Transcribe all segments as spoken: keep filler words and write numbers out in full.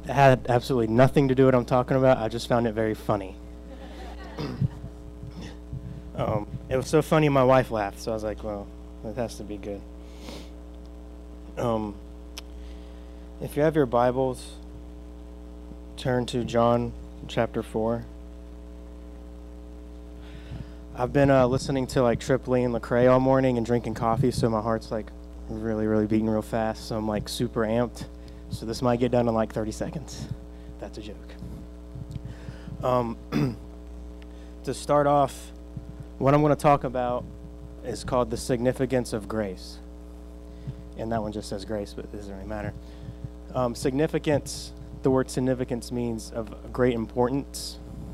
had absolutely nothing to do with what I'm talking about. I just found it very funny. um, it was so funny my wife laughed, so I was like, well, it has to be good. Um, if you have your Bibles, turn to John chapter four. I've been uh, listening to like Trip Lee and Lecrae all morning and drinking coffee, so my heart's like really, really beating real fast, so I'm like super amped. So this might get done in like thirty seconds. That's a joke. Um, to start off, what I'm going to talk about is called the significance of grace. And that one just says grace, but it doesn't really matter. Um, significance, the word significance means of great importance.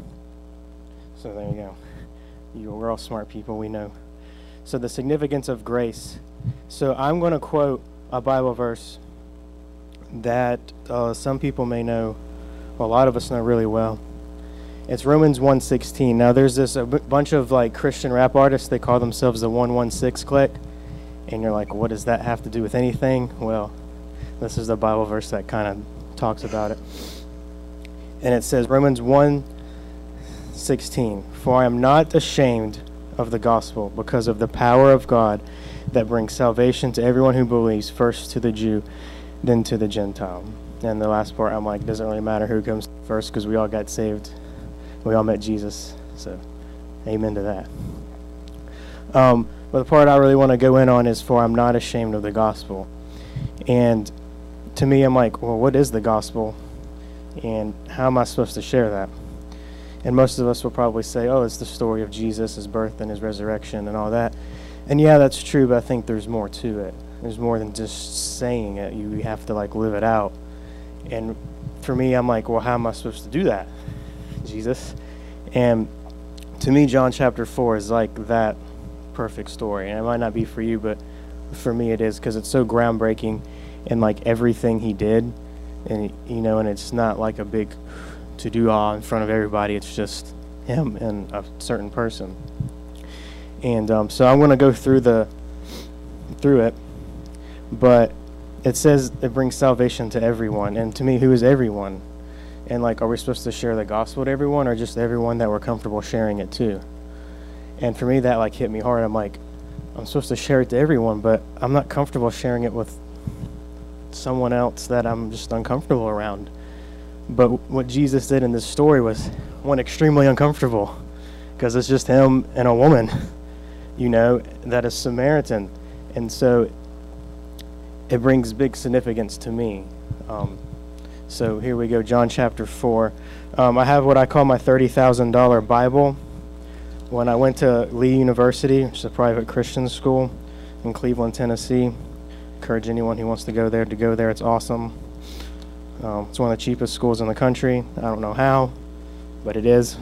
So there you go. You, we're all smart people, we know. So the significance of grace. So I'm going to quote a Bible verse that uh, some people may know, well, a lot of us know really well. It's Romans one sixteen. Now there's this a b- bunch of like Christian rap artists, they call themselves the one one six clique, and you're like, what does that have to do with anything? Well, this is the Bible verse that kind of talks about it. And it says, Romans one sixteen, for I am not ashamed of the gospel, because of the power of God that brings salvation to everyone who believes, first to the Jew, then to the Gentile. And the last part, I'm like, it doesn't really matter who comes first, because we all got saved. We all met Jesus. So, amen to that. Um, but the part I really want to go in on is, for I'm not ashamed of the gospel. And to me, I'm like, well, what is the gospel? And how am I supposed to share that? And most of us will probably say, oh, it's the story of Jesus, his birth and his resurrection and all that. And yeah, that's true, but I think there's more to it. There's more than just saying it. You have to like live it out. And for me, I'm like, well, how am I supposed to do that, Jesus? And to me, John chapter four is like that perfect story. And it might not be for you, but for me it is, because it's so groundbreaking in like everything he did. And, you know, and it's not like a big to-do all in front of everybody. It's just him and a certain person. And um, so I'm going to go through the through it. But it says it brings salvation to everyone. And to me, who is everyone? And, like, are we supposed to share the gospel to everyone, or just everyone that we're comfortable sharing it to? And for me, that, like, hit me hard. I'm like, I'm supposed to share it to everyone, but I'm not comfortable sharing it with someone else that I'm just uncomfortable around. But what Jesus did in this story was one extremely uncomfortable, because it's just him and a woman, you know, that is Samaritan. And so it brings big significance to me. Um, so here we go, John chapter four. Um, I have what I call my thirty thousand dollars Bible. When I went to Lee University, which is a private Christian school in Cleveland, Tennessee, encourage anyone who wants to go there to go there. It's awesome. Um, it's one of the cheapest schools in the country. I don't know how, but it is.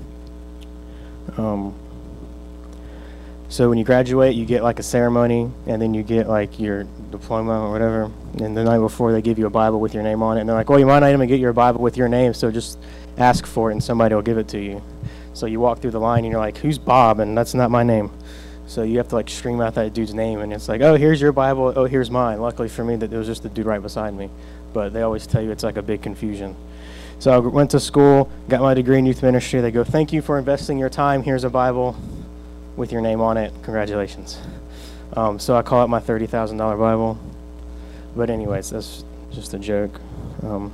Um, so when you graduate, you get like a ceremony, and then you get like your diploma or whatever. And the night before, they give you a Bible with your name on it. And they're like, well, you might not even get your Bible with your name, so just ask for it, and somebody will give it to you. So you walk through the line, and you're like, who's Bob? And that's not my name. So you have to like scream out that dude's name, and it's like, oh, here's your Bible. Oh, here's mine. Luckily for me, that it was just the dude right beside me. But they always tell you it's like a big confusion. So I went to school, got my degree in youth ministry. They go, thank you for investing your time. Here's a Bible with your name on it. Congratulations. Um, so I call it my thirty thousand dollars Bible. But anyways, that's just a joke. Um,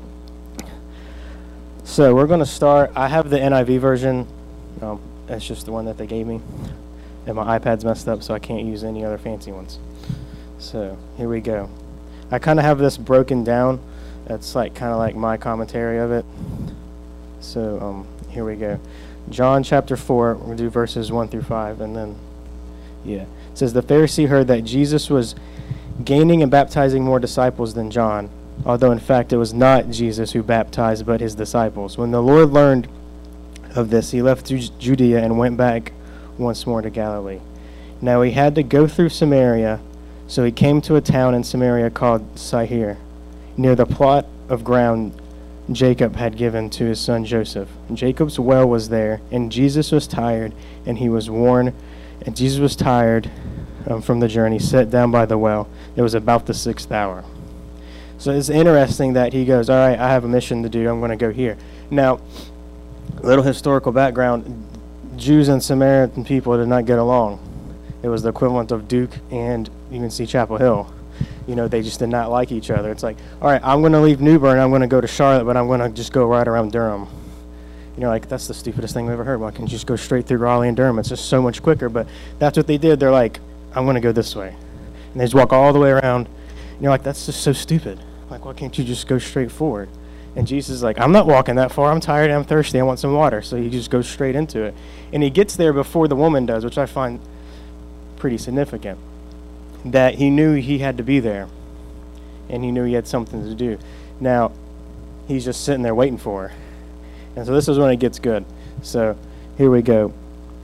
so we're going to start. I have the N I V version. Um, that's just the one that they gave me. And my iPad's messed up, so I can't use any other fancy ones. So here we go. I kind of have this broken down. That's like kind of like my commentary of it. So um, here we go. John chapter four, we'll do verses one through five, and then, yeah. It says, the Pharisee heard that Jesus was gaining and baptizing more disciples than John, although in fact it was not Jesus who baptized, but his disciples. When the Lord learned of this, he left Judea and went back once more to Galilee. Now he had to go through Samaria, so he came to a town in Samaria called Sychar, near the plot of ground Jacob had given to his son Joseph. Jacob's well was there, and Jesus was tired, and he was worn, and Jesus was tired um, from the journey, sat down by the well. It was about the sixth hour. So it's interesting that he goes, all right, I have a mission to do. I'm going to go here. Now, a little historical background. Jews and Samaritan people did not get along. It was the equivalent of Duke and you can see Chapel Hill. You know, they just did not like each other. It's like, all right, I'm going to leave New Bern. I'm going to go to Charlotte, but I'm going to just go right around Durham. You know, like, that's the stupidest thing I've ever heard. Why can't you just go straight through Raleigh and Durham? It's just so much quicker. But that's what they did. They're like, I'm going to go this way. And they just walk all the way around. And you're like, that's just so stupid. Like, why can't you just go straight forward? And Jesus is like, I'm not walking that far. I'm tired and I'm thirsty. I want some water. So he just goes straight into it. And he gets there before the woman does, which I find pretty significant. That he knew he had to be there. And he knew he had something to do. Now, he's just sitting there waiting for her. And so this is when it gets good. So here we go.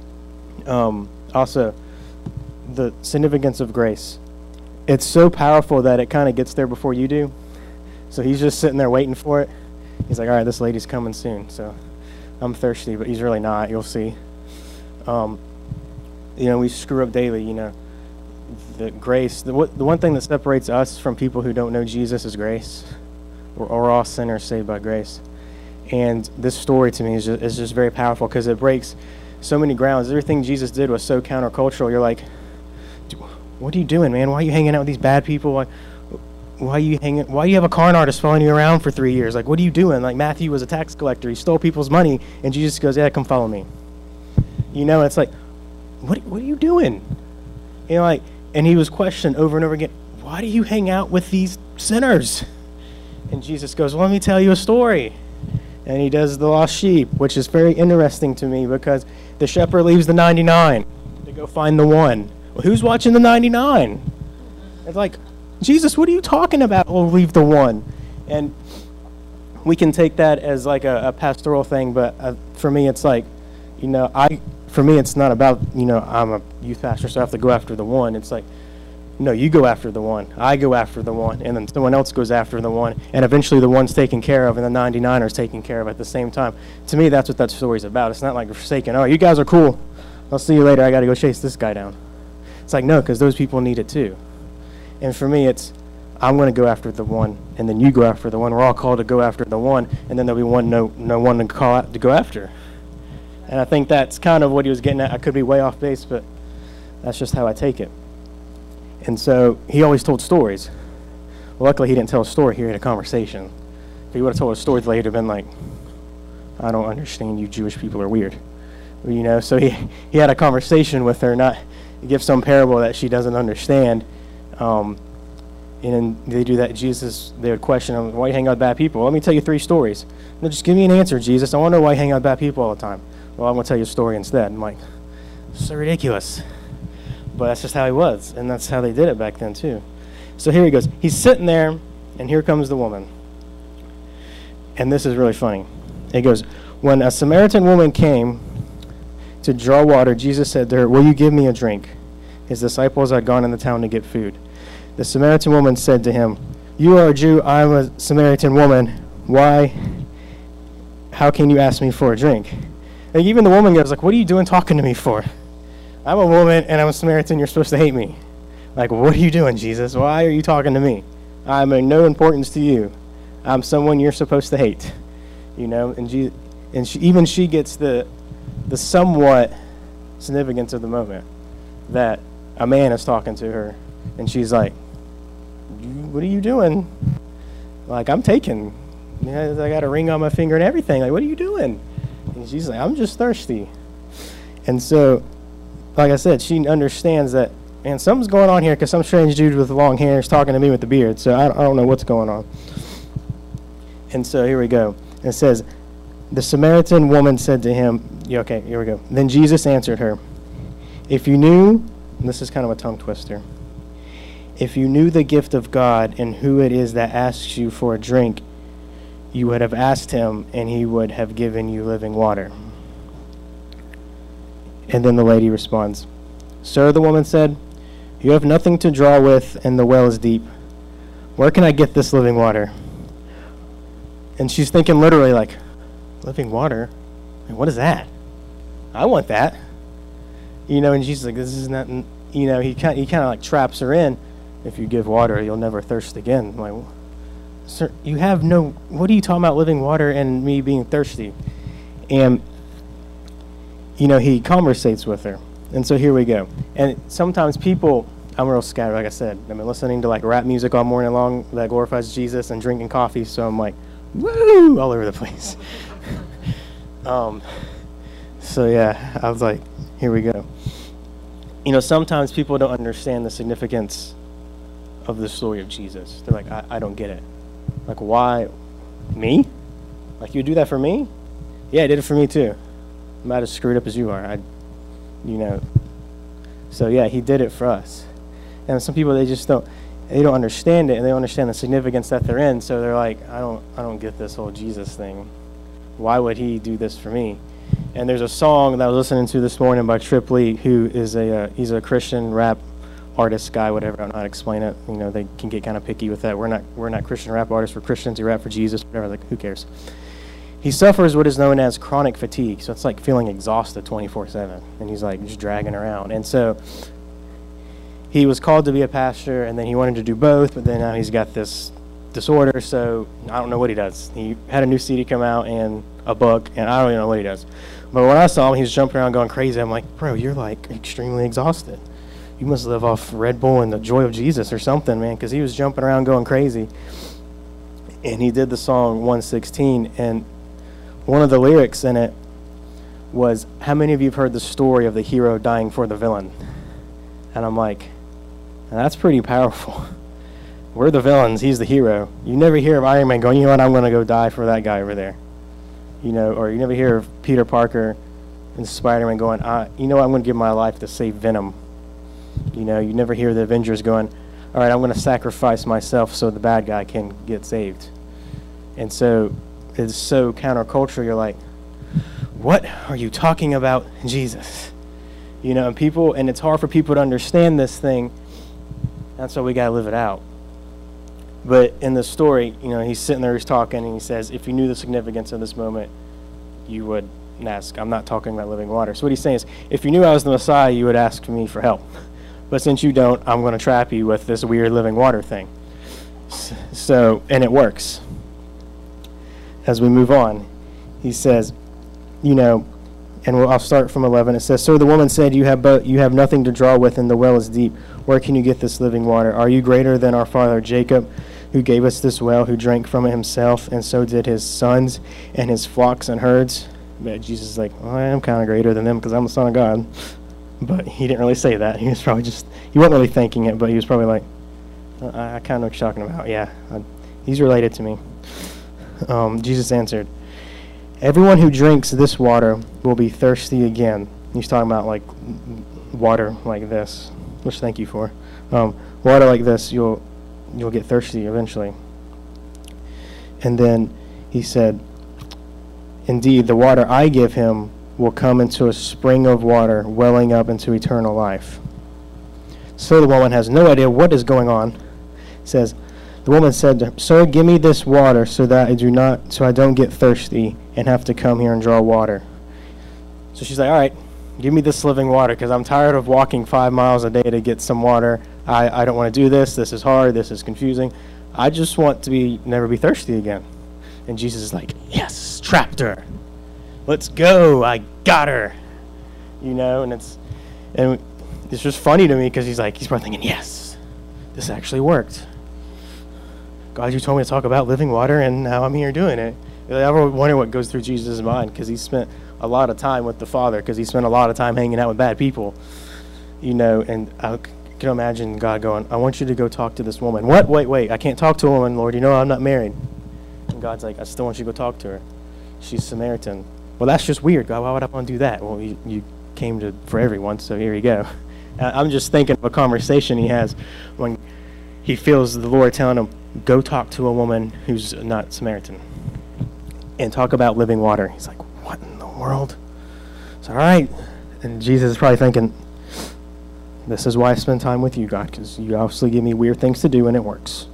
Um, also, the significance of grace. It's so powerful that it kind of gets there before you do. So he's just sitting there waiting for it. He's like, all right, this lady's coming soon. So I'm thirsty, but he's really not. You'll see. Um, you know, we screw up daily, you know. The grace, the, the one thing that separates us from people who don't know Jesus is grace. We're, we're all sinners saved by grace. And this story to me is just, is just very powerful because it breaks so many grounds. Everything Jesus did was so countercultural. You're like, what are you doing, man? Why are you hanging out with these bad people? Why, why are you hanging? Why do you have a con artist following you around for three years? Like, what are you doing? Like, Matthew was a tax collector. He stole people's money, and Jesus goes, yeah, come follow me. You know, it's like, what, what are you doing? You know, like, and he was questioned over and over again, why do you hang out with these sinners? And Jesus goes, well, let me tell you a story. And he does the lost sheep, which is very interesting to me because the shepherd leaves the ninety-nine to go find the one. Well, who's watching the ninety-nine? It's like, Jesus, what are you talking about? Oh, leave the one. And we can take that as like a, a pastoral thing, but uh, for me, it's like, you know, I, for me, it's not about, you know, I'm a youth pastor, so I have to go after the one. It's like, no, you go after the one. I go after the one. And then someone else goes after the one. And eventually the one's taken care of and the ninety-nine is taken care of at the same time. To me, that's what that story's about. It's not like forsaken. Oh, you guys are cool. I'll see you later. I got to go chase this guy down. It's like, no, because those people need it too. And for me, it's, I'm going to go after the one. And then you go after the one. We're all called to go after the one. And then there'll be one, no, no one to call out to go after. And I think that's kind of what he was getting at. I could be way off base, but that's just how I take it. And so he always told stories. Well, luckily he didn't tell a story here in a conversation. If he would have told a story, they'd have been like, I don't understand, you Jewish people are weird. You know, so he, he had a conversation with her, not give some parable that she doesn't understand. Um, and then they do that. Jesus, they would question him, why you hang out with bad people? Let me tell you three stories. No, just give me an answer, Jesus. I want to know why you hang out with bad people all the time. Well, I'm going to tell you a story instead. I'm like, so ridiculous. But that's just how he was, and that's how they did it back then too. So here he goes. He's sitting there, and here comes the woman. And this is really funny. It goes, when a Samaritan woman came to draw water, Jesus said to her, will you give me a drink? His disciples had gone in the town to get food. The Samaritan woman said to him, you are a Jew, I'm a Samaritan woman. Why? How can you ask me for a drink? And even the woman goes, like, what are you doing talking to me for? I'm a woman and I'm a Samaritan. You're supposed to hate me. Like, what are you doing, Jesus? Why are you talking to me? I'm of no importance to you. I'm someone you're supposed to hate. You know, and Je- and she, even she gets the the somewhat significance of the moment that a man is talking to her, and she's like, "What are you doing?" Like, I'm taken. You know, I got a ring on my finger and everything. Like, what are you doing? And she's like, I'm just thirsty. And so, like I said, she understands that, man, something's going on here because some strange dude with long hair is talking to me with the beard. So I, I don't know what's going on. And so here we go. It says, the Samaritan woman said to him, yeah, okay, here we go. Then Jesus answered her, if you knew, and this is kind of a tongue twister, if you knew the gift of God and who it is that asks you for a drink, you would have asked him and he would have given you living water. And then the lady responds, sir, the woman said, you have nothing to draw with and the well is deep. Where can I get this living water? And she's thinking literally like, living water? What is that? I want that. You know, and she's like, this is not, you know, he kind he kind of like traps her in. If you give water, you'll never thirst again. I'm like, sir, you have no, what are you talking about living water and me being thirsty? And, you know, he conversates with her. And so here we go. And sometimes people, I'm real scattered, like I said. I've been listening to like rap music all morning long that glorifies Jesus and drinking coffee, so I'm like, woo, all over the place. um, so yeah, I was like, here we go. You know, sometimes people don't understand the significance of the story of Jesus. They're like, I, I don't get it. Like, why? Me? Like, you do that for me? Yeah, I did it for me too. I'm not as screwed up as you are. I, you know. So yeah, he did it for us. And some people, they just don't, they don't understand it, and they don't understand the significance that they're in. So they're like, I don't, I don't get this whole Jesus thing. Why would he do this for me? And there's a song that I was listening to this morning by Trip Lee, who is a, uh, he's a Christian rap artist guy, whatever. I don't know how to explain it. You know, they can get kind of picky with that. We're not, we're not Christian rap artists. We're Christians who rap for Jesus, whatever. Like, who cares? He suffers what is known as chronic fatigue. So it's like feeling exhausted twenty-four seven. And he's like just dragging around. And so he was called to be a pastor, and then he wanted to do both, but then now he's got this disorder, so I don't know what he does. He had a new C D come out and a book, and I don't even know what he does. But when I saw him, he was jumping around going crazy. I'm like, bro, you're like extremely exhausted. You must live off Red Bull and the joy of Jesus or something, man, because he was jumping around going crazy. And he did the song one sixteen, and one of the lyrics in it was, how many of you have heard the story of the hero dying for the villain? And I'm like, that's pretty powerful. We're the villains, he's the hero. You never hear of Iron Man going, you know what, I'm going to go die for that guy over there. You know, or you never hear of Peter Parker and Spider-Man going, I, you know what, I'm going to give my life to save Venom. You know, you never hear the Avengers going, all right, I'm going to sacrifice myself so the bad guy can get saved. And so it's so countercultural. You're like, what are you talking about, Jesus? You know, and people, and it's hard for people to understand this thing. That's why we got to live it out. But in the story, you know, he's sitting there, he's talking, and he says, if you knew the significance of this moment, you would ask. I'm not talking about living water. So what he's saying is, if you knew I was the Messiah, you would ask me for help. But since you don't, I'm going to trap you with this weird living water thing. So, and it works. As we move on, he says, you know, and we'll, I'll start from eleven. It says, so the woman said, you have but you have nothing to draw with, and the well is deep. Where can you get this living water? Are you greater than our father Jacob, who gave us this well, who drank from it himself, and so did his sons and his flocks and herds? But Jesus is like, well, I am kind of greater than them because I'm the son of God. But he didn't really say that. He was probably just, he wasn't really thinking it, but he was probably like, I, I kind of know what you're talking about. Yeah, I, he's related to me. Um, Jesus answered, everyone who drinks this water will be thirsty again. He's talking about like water like this, which thank you for. Um, water like this, you'll you'll get thirsty eventually. And then he said, indeed, the water I give him will come into a spring of water welling up into eternal life. So the woman has no idea what is going on. It says, the woman said to him, sir, give me this water so that I do not, so I don't get thirsty and have to come here and draw water. So she's like, all right, give me this living water because I'm tired of walking five miles a day to get some water. I, I don't want to do this. This is hard. This is confusing. I just want to be never be thirsty again. And Jesus is like, yes, trapped her. Let's go. I got her. You know, and it's and it's just funny to me because he's like, he's probably thinking, yes, this actually worked. God, you told me to talk about living water, and now I'm here doing it. I ever wonder what goes through Jesus' mind because he spent a lot of time with the Father because he spent a lot of time hanging out with bad people, you know, and I can imagine God going, I want you to go talk to this woman. What? Wait, wait, I can't talk to a woman, Lord. You know I'm not married. And God's like, I still want you to go talk to her. She's Samaritan. Well, that's just weird, God. Why would I want to do that? Well, you, you came to for everyone, so here you go. I'm just thinking of a conversation he has when he feels the Lord telling him, go talk to a woman who's not Samaritan and talk about living water. He's like, what in the world? It's all right. And Jesus is probably thinking, this is why I spend time with you, God, because you obviously give me weird things to do, and it works.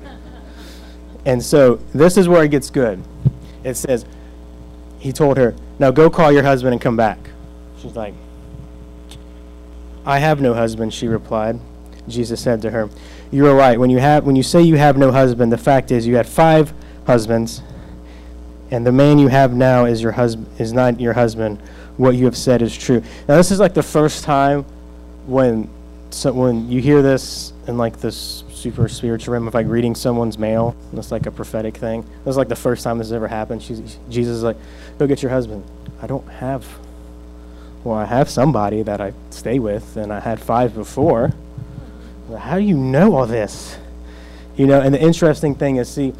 And so this is where it gets good. It says, he told her, now go call your husband and come back. She's like, I have no husband, she replied. Jesus said to her, you're right. When you have, when you say you have no husband, the fact is you had five husbands, and the man you have now is your husband, is not your husband. What you have said is true. Now, this is like the first time when, so when you hear this in like this super spiritual realm of like reading someone's mail. It's like a prophetic thing. This is like the first time this has ever happened. She's, Jesus is like, go get your husband. I don't have, well, I have somebody that I stay with, and I had five before. How do you know all this? You know, and the interesting thing is, see,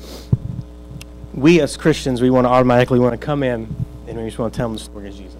we as Christians, we want to automatically want to come in and we just want to tell them the story of Jesus.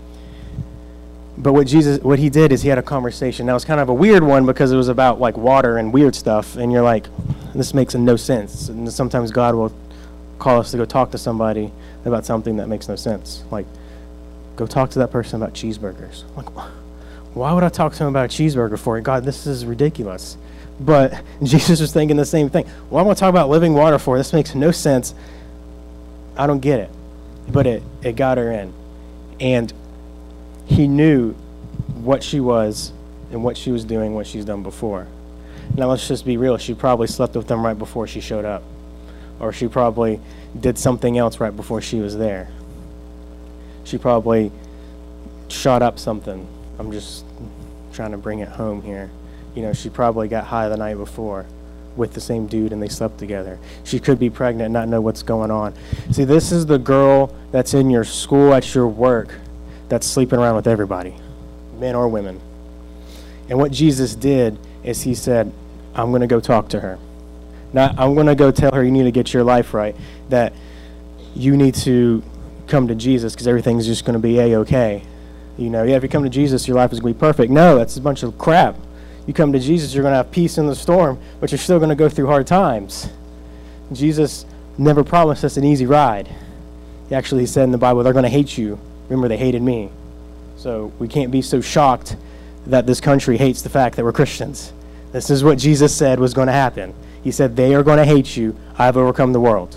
But what Jesus, what he did is he had a conversation. Now, it's kind of a weird one because it was about like water and weird stuff, and you're like, this makes no sense. And sometimes God will call us to go talk to somebody about something that makes no sense. Like, go talk to that person about cheeseburgers. Like, why would I talk to him about a cheeseburger for? God, this is ridiculous. But Jesus was thinking the same thing. Why am I talking about living water for? This makes no sense. I don't get it. But it, it got her in. And he knew what she was and what she was doing, what she's done before. Now, let's just be real. She probably slept with them right before she showed up. Or she probably did something else right before she was there. She probably shot up something. I'm just trying to bring it home here. You know, she probably got high the night before with the same dude and they slept together. She could be pregnant and not know what's going on. See, this is the girl that's in your school, at your work, that's sleeping around with everybody, men or women. And what Jesus did is he said, I'm going to go talk to her. Not, I'm going to go tell her you need to get your life right, that you need to come to Jesus because everything's just going to be A-okay. You know, yeah, if you come to Jesus, your life is going to be perfect. No, that's a bunch of crap. You come to Jesus, you're going to have peace in the storm, but you're still going to go through hard times. Jesus never promised us an easy ride. He actually said in the Bible, they're going to hate you. Remember, they hated me. So we can't be so shocked that this country hates the fact that we're Christians. This is what Jesus said was going to happen. He said, they are going to hate you. I've overcome the world.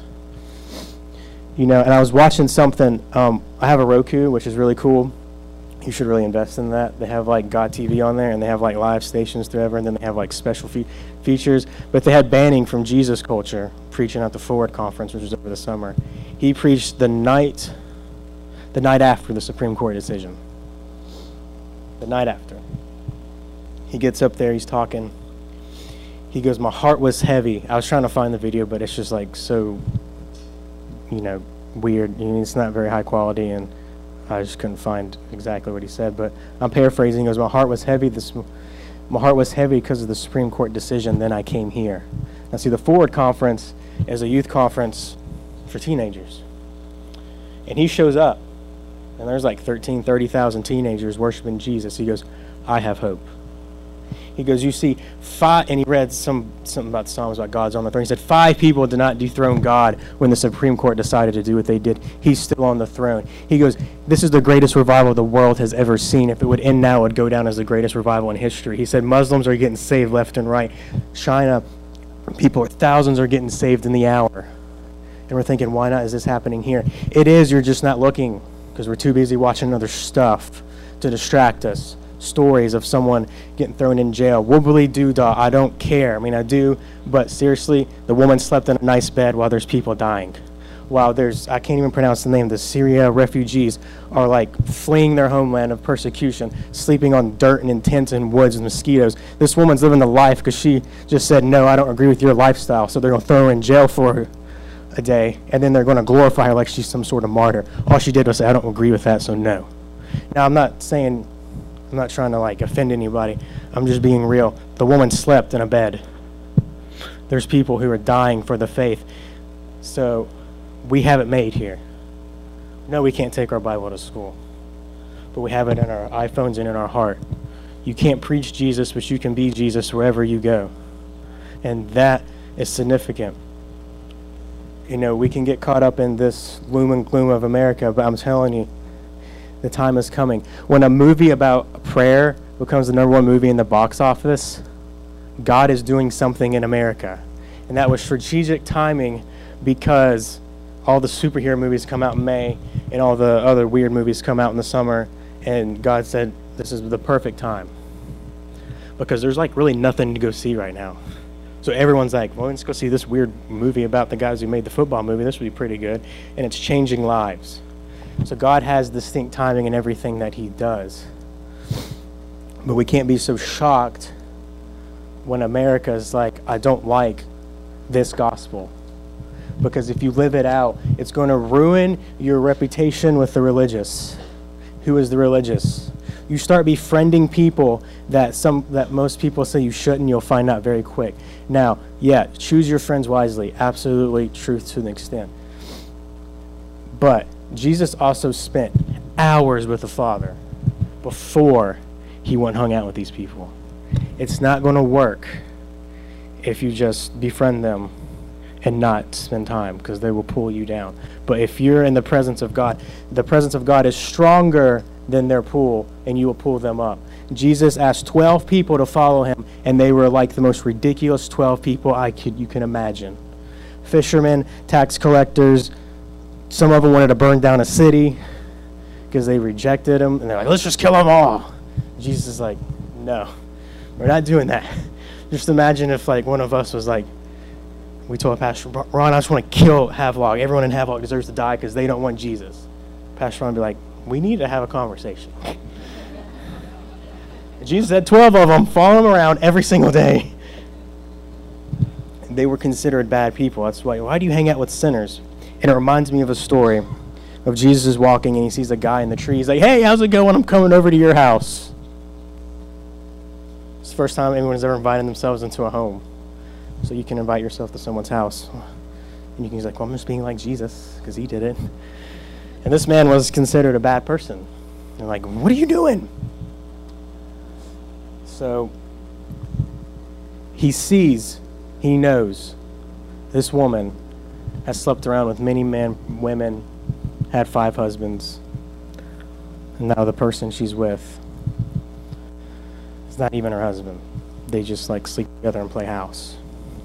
You know, and I was watching something. Um, I have a Roku, which is really cool. You should really invest in that. They have like God T V on there, and they have like live stations through ever, and then they have like special fe- features. But they had Banning from Jesus Culture preaching at the Forward Conference, which was over the summer. He preached the night, the night after the Supreme Court decision. The night after. He gets up there, he's talking. He goes, my heart was heavy. I was trying to find the video, but it's just like so, you know, weird. I mean, it's not very high quality, and I just couldn't find exactly what he said, but I'm paraphrasing. He goes, my heart was heavy. This, my heart was heavy because of the Supreme Court decision. Then I came here. Now, see, the Forward Conference is a youth conference for teenagers. And he shows up, and there's like thirteen, thirty thousand teenagers worshiping Jesus. He goes, I have hope. He goes, you see, five, and he read some something about the Psalms about God's on the throne. He said, five people did not dethrone God when the Supreme Court decided to do what they did. He's still on the throne. He goes, this is the greatest revival the world has ever seen. If it would end now, it would go down as the greatest revival in history. He said, Muslims are getting saved left and right. China, people, thousands are getting saved in the hour. And we're thinking, why not is this happening here? It is, you're just not looking because we're too busy watching other stuff to distract us. Stories of someone getting thrown in jail. Wobbly doo-dah, I don't care. I mean, I do, but seriously, the woman slept in a nice bed while there's people dying. While there's, I can't even pronounce the name, the Syria refugees are like fleeing their homeland of persecution, sleeping on dirt and in tents and woods and mosquitoes. This woman's living the life because she just said, no, I don't agree with your lifestyle, so they're going to throw her in jail for a day, and then they're going to glorify her like she's some sort of martyr. All she did was say, I don't agree with that, so no. Now, I'm not saying... I'm not trying to like offend anybody. I'm just being real. The woman slept in a bed. There's people who are dying for the faith. So we have it made here. No, we can't take our Bible to school, but we have it in our iPhones and in our heart. You can't preach Jesus, but you can be Jesus wherever you go. And that is significant. You know, we can get caught up in this gloom and gloom of America, but I'm telling you, the time is coming. When a movie about prayer becomes the number one movie in the box office, God is doing something in America. And that was strategic timing because all the superhero movies come out in May and all the other weird movies come out in the summer. And God said, this is the perfect time. Because there's like really nothing to go see right now. So everyone's like, well, let's go see this weird movie about the guys who made the football movie. This would be pretty good. And it's changing lives. So God has distinct timing in everything that he does. But we can't be so shocked when America is like, I don't like this gospel. Because if you live it out, it's going to ruin your reputation with the religious. Who is the religious? You start befriending people that some that most people say you shouldn't, you'll find out very quick. Now, yeah, choose your friends wisely. Absolutely truth to an extent. But Jesus also spent hours with the Father before he went and hung out with these people. It's not going to work if you just befriend them and not spend time, because they will pull you down. But if you're in the presence of God, the presence of God is stronger than their pull, and you will pull them up. Jesus asked twelve people to follow him, and they were like the most ridiculous twelve people I could you can imagine. Fishermen, tax collectors, some of them wanted to burn down a city because they rejected him, and they're like, let's just kill them all. Jesus is like, no, we're not doing that. Just imagine if like one of us was like, we told Pastor Ron, I just want to kill Havelock. Everyone in Havelock deserves to die because they don't want Jesus. Pastor Ron would be like, we need to have a conversation. Jesus had twelve of them, follow him around every single day. They were considered bad people. That's why, why do you hang out with sinners? And it reminds me of a story of Jesus is walking and he sees a guy in the tree. He's like, hey, how's it going? I'm coming over to your house. It's the first time anyone's ever invited themselves into a home. So you can invite yourself to someone's house. And you can be like, well, I'm just being like Jesus because he did it. And this man was considered a bad person. They're like, what are you doing? So he sees, he knows this woman has slept around with many men, women, had five husbands. And now the person she's with is not even her husband. They just like sleep together and play house.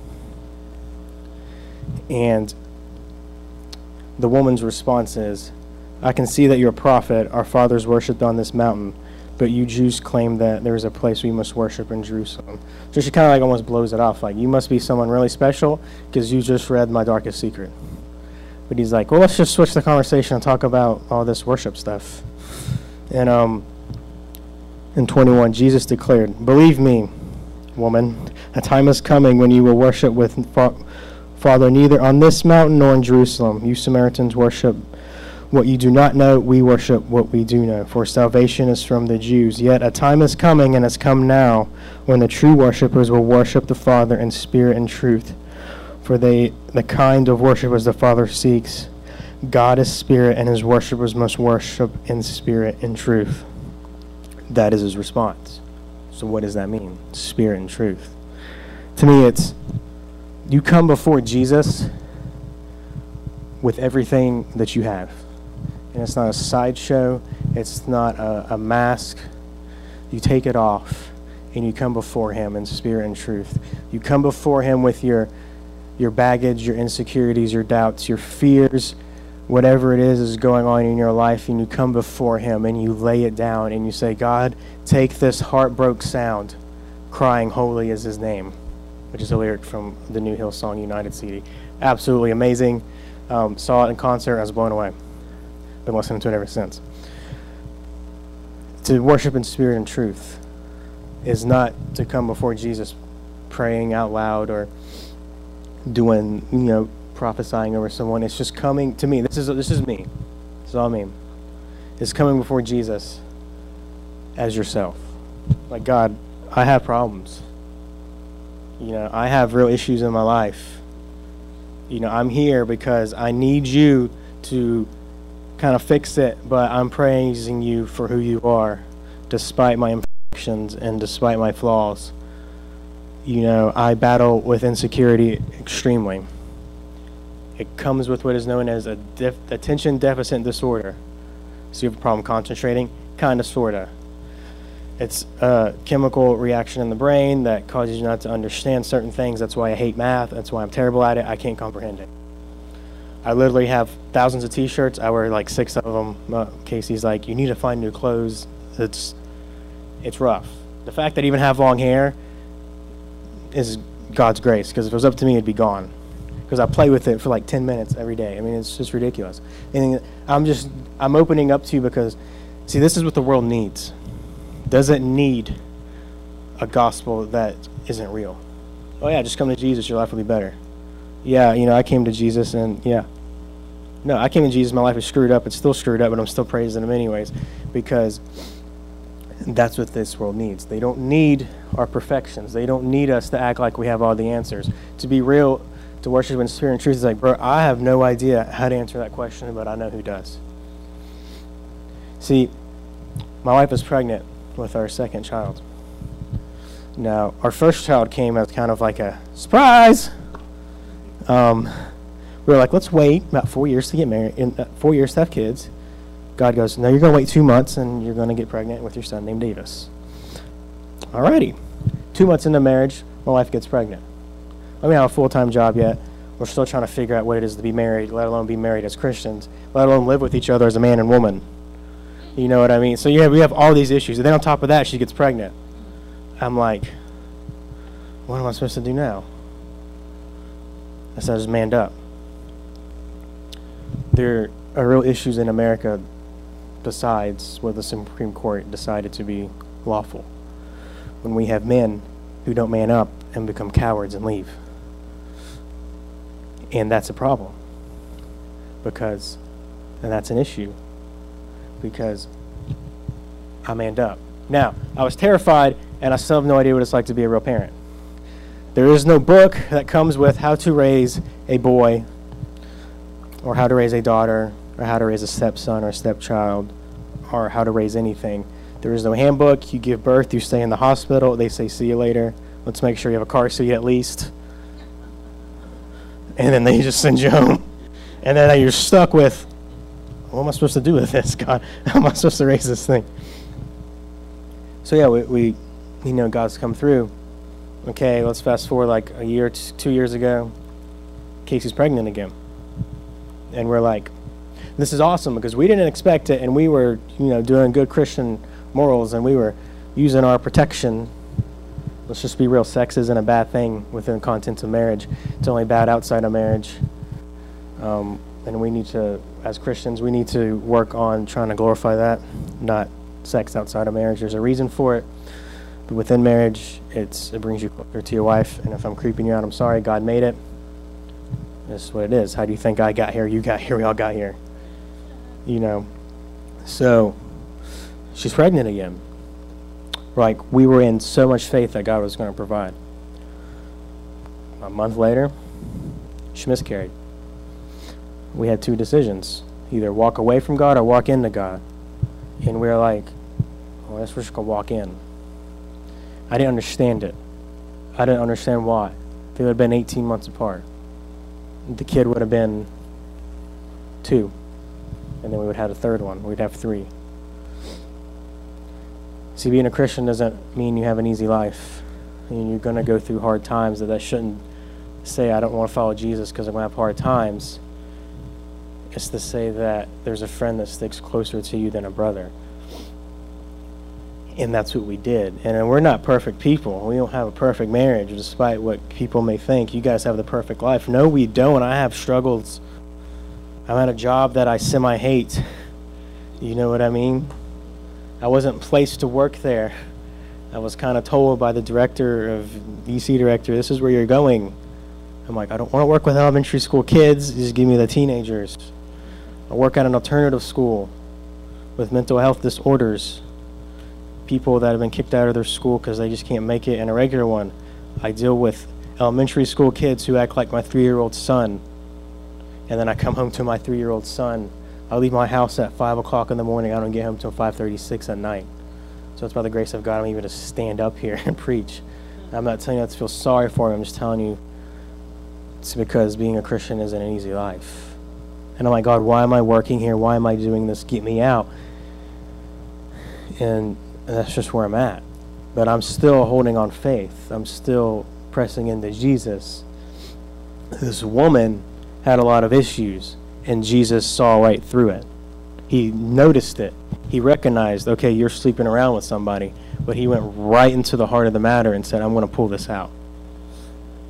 And the woman's response is, I can see that you're a prophet. Our fathers worshipped on this mountain, but you Jews claim that there is a place we must worship in Jerusalem. So she kind of like almost blows it off, like, you must be someone really special because you just read my darkest secret. But he's like, well, let's just switch the conversation and talk about all this worship stuff. And um, in twenty-one, Jesus declared, believe me, woman, a time is coming when you will worship with fa- Father neither on this mountain nor in Jerusalem. You Samaritans worship what you do not know, we worship what we do know, for salvation is from the Jews. Yet a time is coming, and has come now, when the true worshipers will worship the Father in spirit and truth. For they, the kind of worshipers the Father seeks. God is spirit, and his worshipers must worship in spirit and truth. That is his response. So what does that mean? Spirit and truth. To me, it's, you come before Jesus with everything that you have. And it's not a sideshow. It's not a, a mask. You take it off, and you come before him in spirit and truth. You come before him with your your baggage, your insecurities, your doubts, your fears, whatever it is is going on in your life, and you come before him, and you lay it down, and you say, God, take this heartbroken sound, crying holy is his name, which is a lyric from the New Hill song United C D. Absolutely amazing. Um, saw it in concert. I was blown away. Been listening to it ever since. To worship in spirit and truth is not to come before Jesus praying out loud or doing, you know, prophesying over someone. It's just coming to me. This is this is me. This is all me. It's coming before Jesus as yourself. Like, God, I have problems. You know, I have real issues in my life. You know, I'm here because I need you to kind of fix it, but I'm praising you for who you are, despite my imperfections and despite my flaws. You know, I battle with insecurity extremely. It comes with what is known as a def- attention deficit disorder. So you have a problem concentrating? Kind of, sort of. It's a chemical reaction in the brain that causes you not to understand certain things. That's why I hate math. That's why I'm terrible at it. I can't comprehend it. I literally have thousands of t-shirts. I wear like six of them. Uh, Casey's like, you need to find new clothes. It's it's rough. The fact that I even have long hair is God's grace, because if it was up to me, it'd be gone. Because I play with it for like ten minutes every day. I mean, it's just ridiculous. And I'm just, I'm opening up to you because, see, this is what the world needs. Doesn't need a gospel that isn't real. Oh yeah, just come to Jesus, your life will be better. Yeah, you know, I came to Jesus and yeah. No, I came to Jesus, my life is screwed up. It's still screwed up, but I'm still praising him anyways, because that's what this world needs. They don't need our perfections. They don't need us to act like we have all the answers. To be real, to worship in spirit and truth is like, bro, I have no idea how to answer that question, but I know who does. See, my wife is pregnant with our second child. Now, our first child came as kind of like a surprise. Um, we were like, let's wait about four years to get married, in, uh, four years to have kids. God goes, no, you're going to wait two months and you're going to get pregnant with your son named Davis. Alrighty. Two months into marriage, my wife gets pregnant. I don't have a full-time job yet. We're still trying to figure out what it is to be married, let alone be married as Christians, let alone live with each other as a man and woman. You know what I mean? So yeah, we have all these issues. And then on top of that, she gets pregnant. I'm like, what am I supposed to do now? I said, I just manned up. There are real issues in America besides what the Supreme Court decided to be lawful. When we have men who don't man up and become cowards and leave. And that's a problem. Because, and that's an issue. Because I manned up. Now, I was terrified, and I still have no idea what it's like to be a real parent. There is no book that comes with how to raise a boy, or how to raise a daughter, or how to raise a stepson or stepchild, or how to raise anything. There is no handbook. You give birth, you stay in the hospital, they say, see you later. Let's make sure you have a car seat at least. And then they just send you home. And then you're stuck with, what am I supposed to do with this, God? How am I supposed to raise this thing? So yeah, we, we you know, God's come through. Okay, let's fast forward like a year, t- two years ago. Casey's pregnant again. And we're like, this is awesome because we didn't expect it, and we were, you know, doing good Christian morals, and we were using our protection. Let's just be real, sex isn't a bad thing within the context of marriage. It's only bad outside of marriage. Um, and we need to, as Christians, we need to work on trying to glorify that, not sex outside of marriage. There's a reason for it. But within marriage, it's it brings you closer to your wife. And if I'm creeping you out, I'm sorry. God made it. This is what it is. How do you think I got here? You got here. We all got here. You know. So she's pregnant again. Like, we were in so much faith that God was going to provide. A month later, she miscarried. We had two decisions. Either walk away from God or walk into God. And we were like, well, I guess we're just going to walk in. I didn't understand it. I didn't understand why. They would have been eighteen months apart. The kid would have been two. And then we would have a third one. We'd have three. See, being a Christian doesn't mean you have an easy life. I mean, you're going to go through hard times. That that shouldn't say, I don't want to follow Jesus because I'm going to have hard times. It's to say that there's a friend that sticks closer to you than a brother. And that's what we did. And we're not perfect people. We don't have a perfect marriage, despite what people may think. You guys have the perfect life. No, we don't. I have struggles. I'm at a job that I semi-hate. You know what I mean? I wasn't placed to work there. I was kind of told by the director of, E C director, this is where you're going. I'm like, I don't want to work with elementary school kids. Just give me the teenagers. I work at an alternative school with mental health disorders. People that have been kicked out of their school because they just can't make it in a regular one. I deal with elementary school kids who act like my three-year-old son. And then I come home to my three-year-old son. I leave my house at five o'clock in the morning. I don't get home until five thirty-six at night. So it's by the grace of God I'm even to stand up here and preach. I'm not telling you that to feel sorry for me. I'm just telling you it's because being a Christian isn't an easy life. And I'm like, God, why am I working here? Why am I doing this? Get me out. And that's just where I'm at. But I'm still holding on faith. I'm still pressing into Jesus. This woman had a lot of issues, and Jesus saw right through it. He noticed it. He recognized, okay, you're sleeping around with somebody, but he went right into the heart of the matter and said, I'm going to pull this out.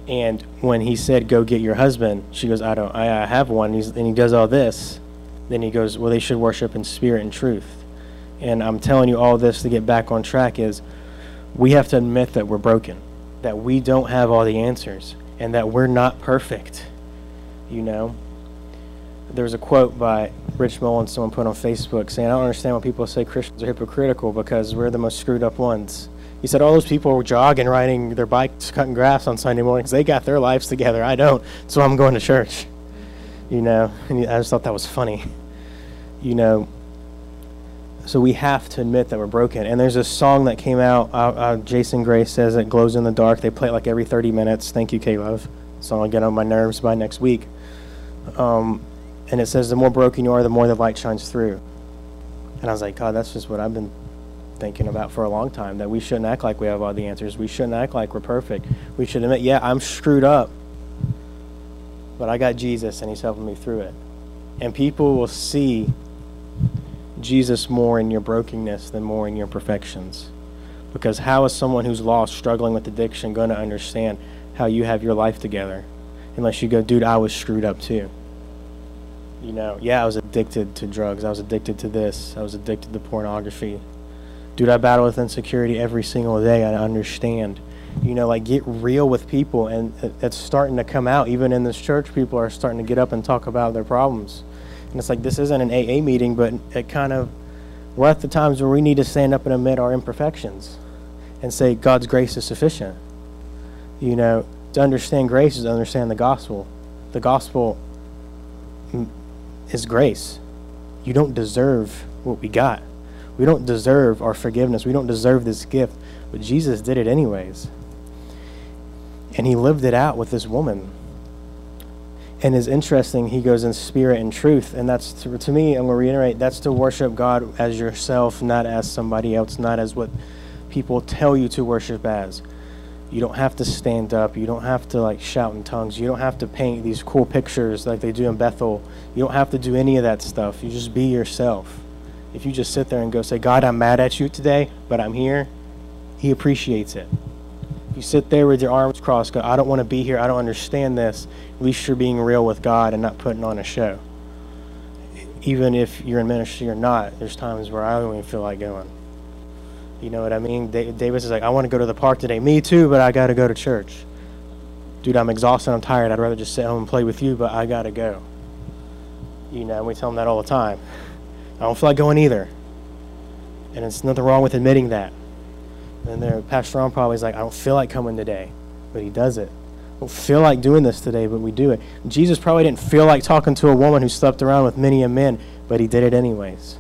And when he said, go get your husband, she goes, I don't, I, I have one. He's, and he does all this. Then he goes, well, they should worship in spirit and truth. And I'm telling you all this to get back on track is we have to admit that we're broken, that we don't have all the answers, and that we're not perfect, you know. There's a quote by Rich Mullins someone put on Facebook saying, I don't understand when people say Christians are hypocritical because we're the most screwed up ones. He said all those people were jogging, riding their bikes, cutting grass on Sunday mornings. They got their lives together. I don't, so I'm going to church, you know. And I just thought that was funny, you know. So we have to admit that we're broken. And there's a song that came out, uh, uh, Jason Gray says it glows in the dark. They play it like every thirty minutes. Thank you, K-Love. So I'll get on my nerves by next week. Um, and it says, the more broken you are, the more the light shines through. And I was like, God, that's just what I've been thinking about for a long time, that we shouldn't act like we have all the answers. We shouldn't act like we're perfect. We should admit, yeah, I'm screwed up, but I got Jesus, and he's helping me through it. And people will see Jesus more in your brokenness than more in your perfections. Because how is someone who's lost, struggling with addiction, going to understand how you have your life together unless you go, dude, I was screwed up too. You know, yeah, I was addicted to drugs. I was addicted to this. I was addicted to pornography. Dude, I battle with insecurity every single day. I understand. You know, like, get real with people, and it's starting to come out. Even in this church, people are starting to get up and talk about their problems. And it's like, this isn't an A A meeting, but it kind of, we're at the times where we need to stand up and admit our imperfections and say God's grace is sufficient. You know, to understand grace is to understand the gospel. The gospel is grace. You don't deserve what we got. We don't deserve our forgiveness. We don't deserve this gift, but Jesus did it anyways. And he lived it out with this woman. And it's interesting, he goes in spirit and truth, and that's, to, to me, I'm going to reiterate, that's to worship God as yourself, not as somebody else, not as what people tell you to worship as. You don't have to stand up. You don't have to, like, shout in tongues. You don't have to paint these cool pictures like they do in Bethel. You don't have to do any of that stuff. You just be yourself. If you just sit there and go say, God, I'm mad at you today, but I'm here, he appreciates it. If you sit there with your arms crossed, go, I don't want to be here, I don't understand this, at least you're being real with God and not putting on a show. Even if you're in ministry or not, there's times where I don't even feel like going. You know what I mean? Davis is like, I want to go to the park today. Me too, but I got to go to church. Dude, I'm exhausted, I'm tired, I'd rather just sit home and play with you, but I got to go. You know, and we tell them that all the time. I don't feel like going either. And there's nothing wrong with admitting that. And there, Pastor Ron probably is like, I don't feel like coming today, but he does it. I don't feel like doing this today, but we do it. Jesus probably didn't feel like talking to a woman who slept around with many a men, but he did it anyways.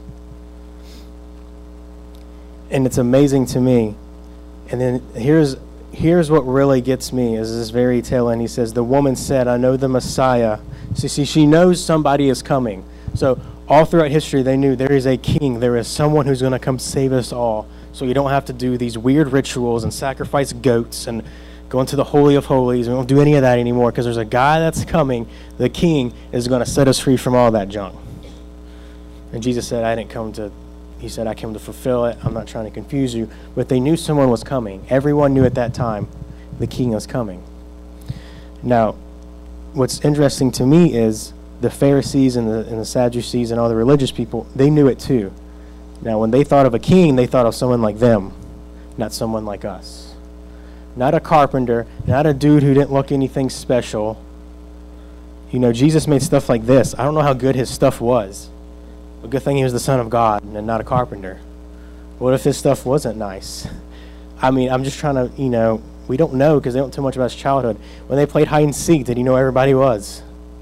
And it's amazing to me. And then here's here's what really gets me is this very tail end. He says, the woman said, I know the Messiah. So see, she knows somebody is coming. So all throughout history, they knew there is a king. There is someone who's going to come save us all. So you don't have to do these weird rituals and sacrifice goats and go into the Holy of Holies. We don't do any of that anymore because there's a guy that's coming. The king is going to set us free from all that junk. And Jesus said, I didn't come to, he said, I came to fulfill it. I'm not trying to confuse you. But they knew someone was coming. Everyone knew at that time the king was coming. Now, what's interesting to me is the Pharisees and the, and the Sadducees and all the religious people, they knew it too. Now, when they thought of a king, they thought of someone like them, not someone like us. Not a carpenter, not a dude who didn't look anything special. You know, Jesus made stuff like this. I don't know how good his stuff was. But good thing he was the Son of God and not a carpenter. What if his stuff wasn't nice? I mean, I'm just trying to, you know, we don't know because they don't tell much about his childhood. When they played hide and seek, did he know everybody was?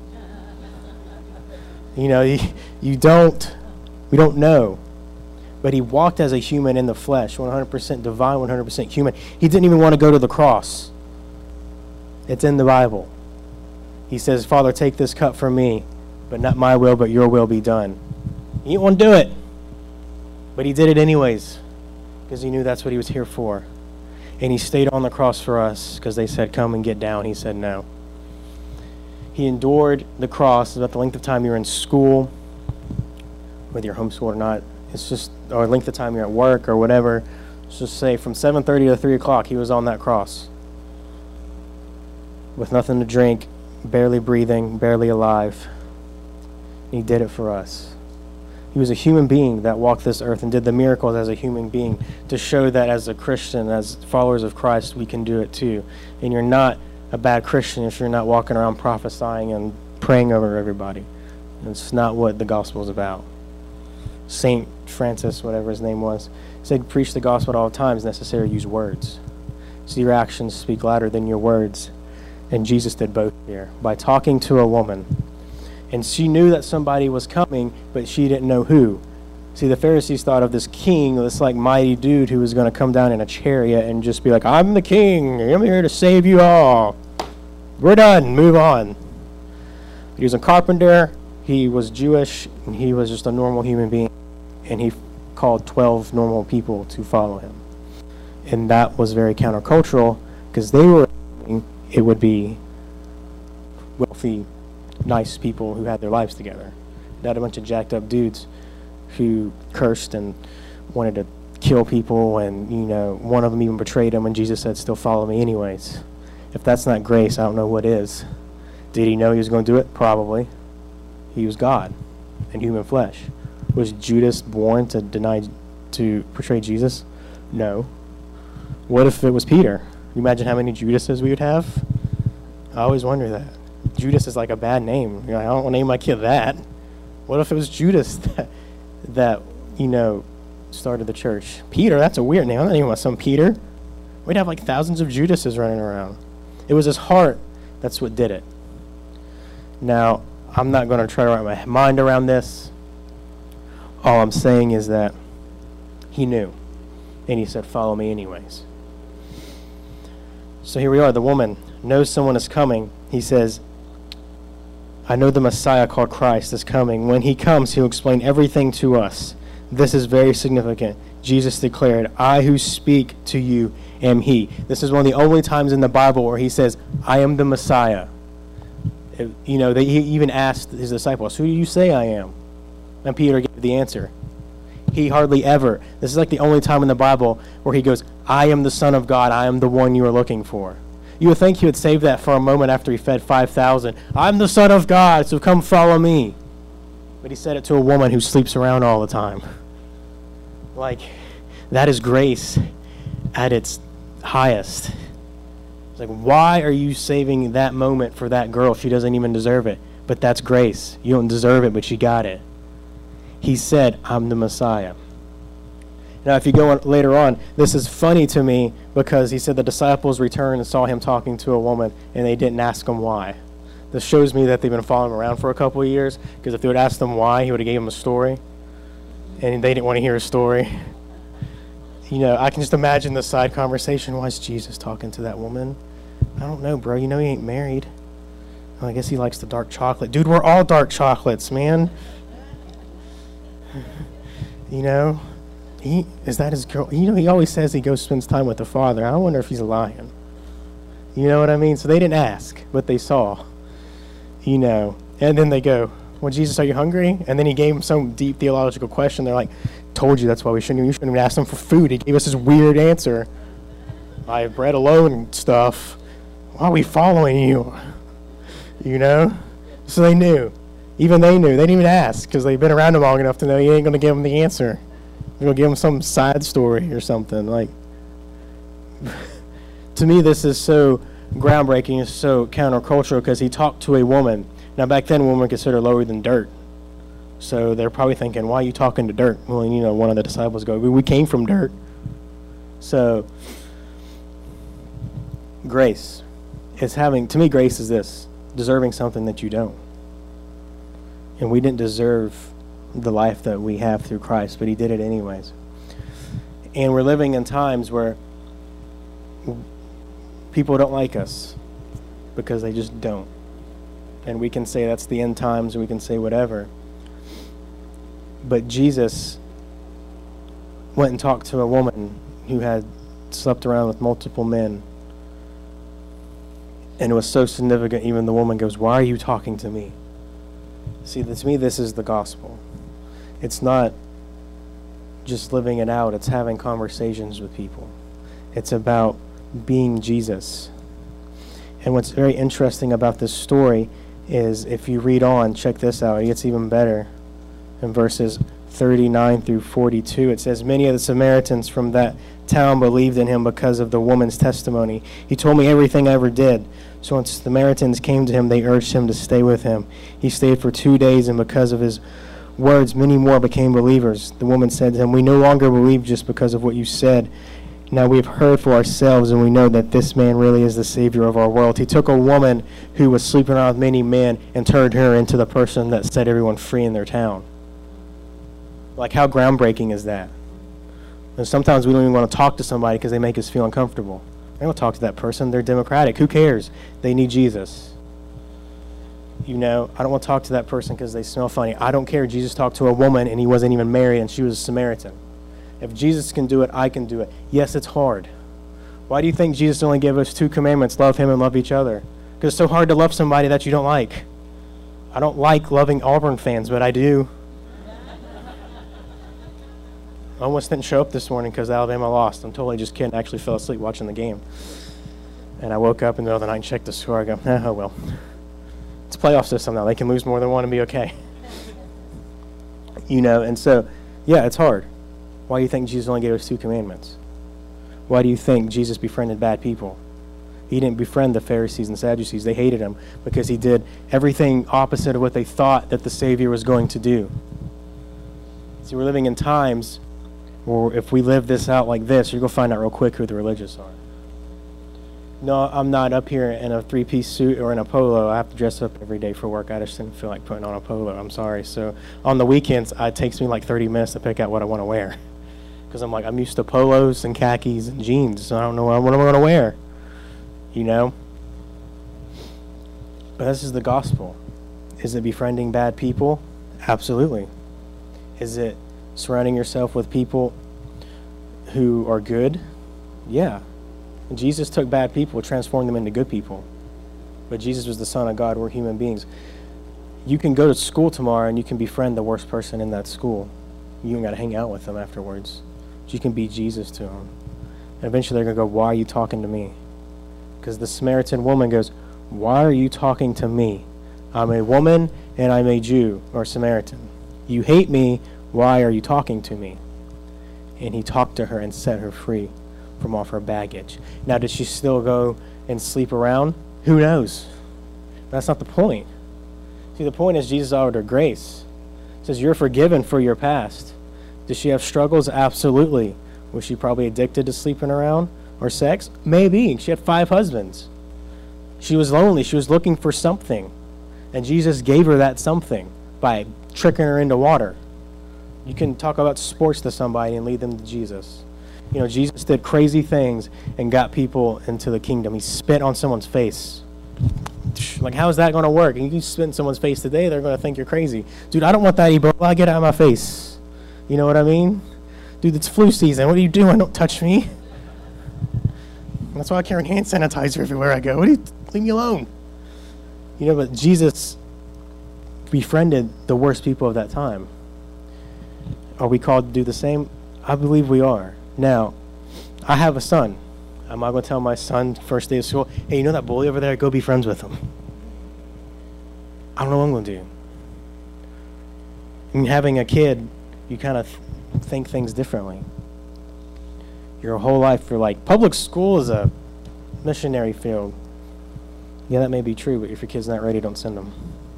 You know, you, you don't, we don't know. But he walked as a human in the flesh, one hundred percent divine, one hundred percent human. He didn't even want to go to the cross. It's in the Bible. He says, Father, take this cup from me, but not my will, but your will be done. He didn't want to do it, but he did it anyways because he knew that's what he was here for. And he stayed on the cross for us because they said, come and get down. He said no. He endured the cross about the length of time you're in school, whether you're homeschooled or not. It's just, or length of time you're at work or whatever. Let's just say from seven thirty to three o'clock, he was on that cross. with nothing to drink, barely breathing, barely alive. He did it for us. He was a human being that walked this earth and did the miracles as a human being to show that as a Christian, as followers of Christ, we can do it too. And you're not a bad Christian if you're not walking around prophesying and praying over everybody. It's not what the gospel is about. Saint Francis, whatever his name was, said, preach the gospel at all times, necessary to use words. So your actions speak louder than your words. And Jesus did both here by talking to a woman. And she knew that somebody was coming, but she didn't know who. See, the Pharisees thought of this king, this like mighty dude who was going to come down in a chariot and just be like, I'm the king. I'm here to save you all. We're done. Move on. He was a carpenter. He was Jewish. And he was just a normal human being. And he called twelve normal people to follow him. And that was very countercultural because they were thinking it would be wealthy, nice people who had their lives together. They had a bunch of jacked up dudes who cursed and wanted to kill people, and you know, one of them even betrayed him, and Jesus said, still follow me anyways. If that's not grace, I don't know what is. Did he know he was going to do it? Probably. He was God in human flesh. Was Judas born to deny, to portray Jesus? No. What if it was Peter? You imagine how many Judases we would have? I always wonder that. Judas is like a bad name. You know, I don't want to name my kid that. What if it was Judas that, that, you know, started the church? Peter, that's a weird name. I'm not naming my son Peter. We'd have like thousands of Judases running around. It was his heart. That's what did it. Now, I'm not going to try to wrap my mind around this. All I'm saying is that he knew. And he said, follow me anyways. So here we are. The woman knows someone is coming. He says, I know the Messiah called Christ is coming. When he comes, he'll explain everything to us. This is very significant. Jesus declared, I who speak to you am he. This is one of the only times in the Bible where he says, I am the Messiah. It, you know, they, he even asked his disciples, who do you say I am? And Peter gave the answer. He hardly ever. This is like the only time in the Bible where he goes, I am the Son of God. I am the one you are looking for. You would think he would save that for a moment after he fed five thousand. I'm the Son of God, so come follow me. But he said it to a woman who sleeps around all the time. Like, that is grace at its highest. It's like, why are you saving that moment for that girl? She doesn't even deserve it. But that's grace. You don't deserve it, but she got it. He said, I'm the Messiah. Now, if you go on later on, this is funny to me because he said the disciples returned and saw him talking to a woman, and they didn't ask him why. This shows me that they've been following him around for a couple of years, because if they would ask them why, he would have gave them a story, and they didn't want to hear a story. You know, I can just imagine the side conversation. Why is Jesus talking to that woman? I don't know, bro. You know he ain't married. Well, I guess he likes the dark chocolate. Dude, we're all dark chocolates, man. You know? He, is that his girl? You know, he always says he goes spends time with the Father. I wonder if he's lying. You know what I mean? So they didn't ask, but they saw. You know, and then they go, well, Jesus, are you hungry? And then he gave them some deep theological question. They're like, told you that's why we shouldn't, you shouldn't even ask him for food. He gave us this weird answer. I have bread alone and stuff. Why are we following you? You know? So they knew. Even they knew. They didn't even ask because they've been around him long enough to know he ain't going to give them the answer. You're going to give them some side story or something. Like, to me, this is so groundbreaking. It's so countercultural because he talked to a woman. Now, back then, women were considered lower than dirt. So they're probably thinking, why are you talking to dirt? Well, you know, one of the disciples go, we came from dirt. So, grace is having, to me, grace is this, deserving something that you don't. And we didn't deserve the life that we have through Christ, but he did it anyways. And we're living in times where people don't like us because they just don't. And we can say that's the end times, and we can say whatever. But Jesus went and talked to a woman who had slept around with multiple men. And it was so significant, even the woman goes, why are you talking to me? See, to me, this is the gospel. It's not just living it out. It's having conversations with people. It's about being Jesus. And what's very interesting about this story is if you read on, check this out, it gets even better. In verses thirty-nine through forty-two, it says, many of the Samaritans from that town believed in him because of the woman's testimony. He told me everything I ever did. So when Samaritans came to him, they urged him to stay with him. He stayed for two days, and because of his words, many more became believers. The woman said to him, we no longer believe just because of what you said. Now we have heard for ourselves, and we know that this man really is the Savior of our world. He took a woman who was sleeping around with many men and turned her into the person that set everyone free in their town. Like, how groundbreaking is that? And sometimes we don't even want to talk to somebody because they make us feel uncomfortable. I don't talk to that person. They're Democratic. Who cares? They need Jesus. You know, I don't want to talk to that person because they smell funny. I don't care. Jesus talked to a woman, and he wasn't even married, and she was a Samaritan. If Jesus can do it, I can do it. Yes, it's hard. Why do you think Jesus only gave us two commandments, love him and love each other? Because it's so hard to love somebody that you don't like. I don't like loving Auburn fans, but I do. I almost didn't show up this morning because Alabama lost. I'm totally just kidding. I actually fell asleep watching the game. And I woke up in the middle of the night and checked the score. I go, eh, oh well. It's a playoff system now. They can lose more than one and be okay. You know, and so, yeah, it's hard. Why do you think Jesus only gave us two commandments? Why do you think Jesus befriended bad people? He didn't befriend the Pharisees and Sadducees. They hated him because he did everything opposite of what they thought that the Savior was going to do. See, we're living in times where if we live this out like this, you're going to find out real quick who the religious are. No, I'm not up here in a three-piece suit or in a polo. I have to dress up every day for work. I just didn't feel like putting on a polo. I'm sorry. So on the weekends, it takes me like thirty minutes to pick out what I want to wear. Because I'm like, I'm used to polos and khakis and jeans, so I don't know what I'm going to wear, you know? But this is the gospel. Is it befriending bad people? Absolutely. Is it surrounding yourself with people who are good? Yeah. Jesus took bad people, transformed them into good people. But Jesus was the Son of God. We're human beings. You can go to school tomorrow and you can befriend the worst person in that school. You ain't got to hang out with them afterwards. You can be Jesus to them. And eventually they're going to go, why are you talking to me? Because the Samaritan woman goes, why are you talking to me? I'm a woman and I'm a Jew or Samaritan. You hate me. Why are you talking to me? And he talked to her and set her free from off her baggage. Now, did she still go and sleep around? Who knows? That's not the point. See, the point is Jesus offered her grace. It says, you're forgiven for your past. Did she have struggles? Absolutely. Was she probably addicted to sleeping around or sex? Maybe. She had five husbands. She was lonely. She was looking for something. And Jesus gave her that something by tricking her into water. You can talk about sports to somebody and lead them to Jesus. You know, Jesus did crazy things and got people into the kingdom. He spit on someone's face. Like, how is that going to work? And you spit in someone's face today, they're going to think you're crazy. Dude, I don't want that Ebola. Get out of my face. You know what I mean? Dude, it's flu season. What are you doing? Don't touch me. That's why I carry hand sanitizer everywhere I go. What are you, leave me alone. You know, but Jesus befriended the worst people of that time. Are we called to do the same? I believe we are. Now, I have a son. Am I going to tell my son first day of school, hey, you know that bully over there? Go be friends with him. I don't know what I'm going to do. I mean, having a kid, you kind of th- think things differently. Your whole life, you're like, public school is a missionary field. Yeah, that may be true, but if your kid's not ready, don't send them.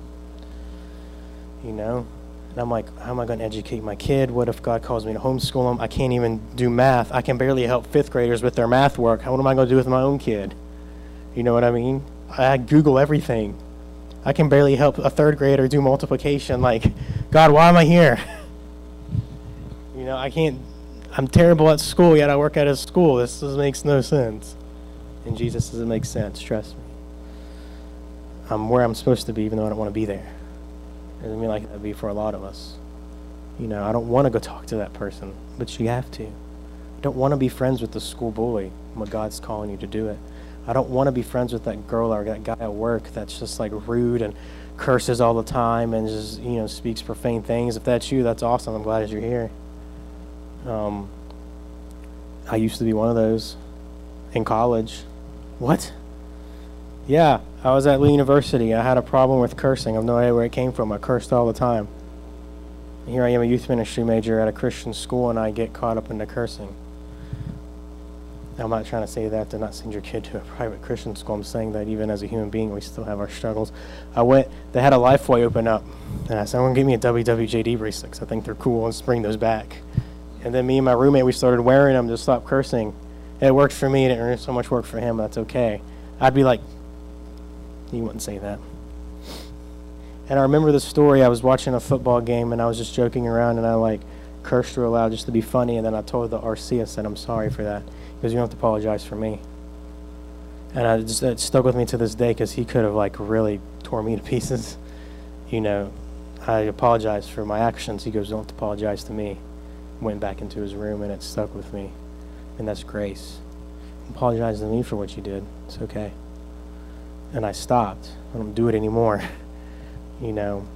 You know? And I'm like, how am I going to educate my kid? What if God calls me to homeschool them? I can't even do math. I can barely help fifth graders with their math work. What am I going to do with my own kid? You know what I mean? I Google everything. I can barely help a third grader do multiplication. Like, God, why am I here? You know, I can't, I'm terrible at school, yet I work at a school. This, this makes no sense. And Jesus doesn't make sense, trust me. I'm where I'm supposed to be, even though I don't want to be there. It doesn't mean like that would be for a lot of us. You know, I don't want to go talk to that person, but you have to. You don't want to be friends with the school bully, but God's calling you to do it. I don't want to be friends with that girl or that guy at work that's just like rude and curses all the time and just, you know, speaks profane things. If that's you, that's awesome. I'm glad that you're here. Um, I used to be one of those in college. What? Yeah, I was at Lee University. I had a problem with cursing. I have no idea where it came from. I cursed all the time. Here I am, a youth ministry major at a Christian school, and I get caught up into cursing. I'm not trying to say that to not send your kid to a private Christian school. I'm saying that even as a human being, we still have our struggles. I went, they had a Lifeway open up, and I said, I'm going to get me a W W J D bracelet because I think they're cool. Let's bring those back. And then me and my roommate, we started wearing them to stop cursing. It worked for me. It didn't really so much work for him. That's okay. I'd be like, you wouldn't say that. And I remember the story. I was watching a football game, and I was just joking around, and I, like, cursed real loud just to be funny, and then I told the R C, I said, I'm sorry for that, because you don't have to apologize for me. And I just, it stuck with me to this day, because he could have, like, really tore me to pieces. You know, I apologized for my actions. He goes, don't have to apologize to me. Went back into his room, and it stuck with me. And that's grace. Apologize to me for what you did. It's okay. And I stopped. I don't do it anymore. You know,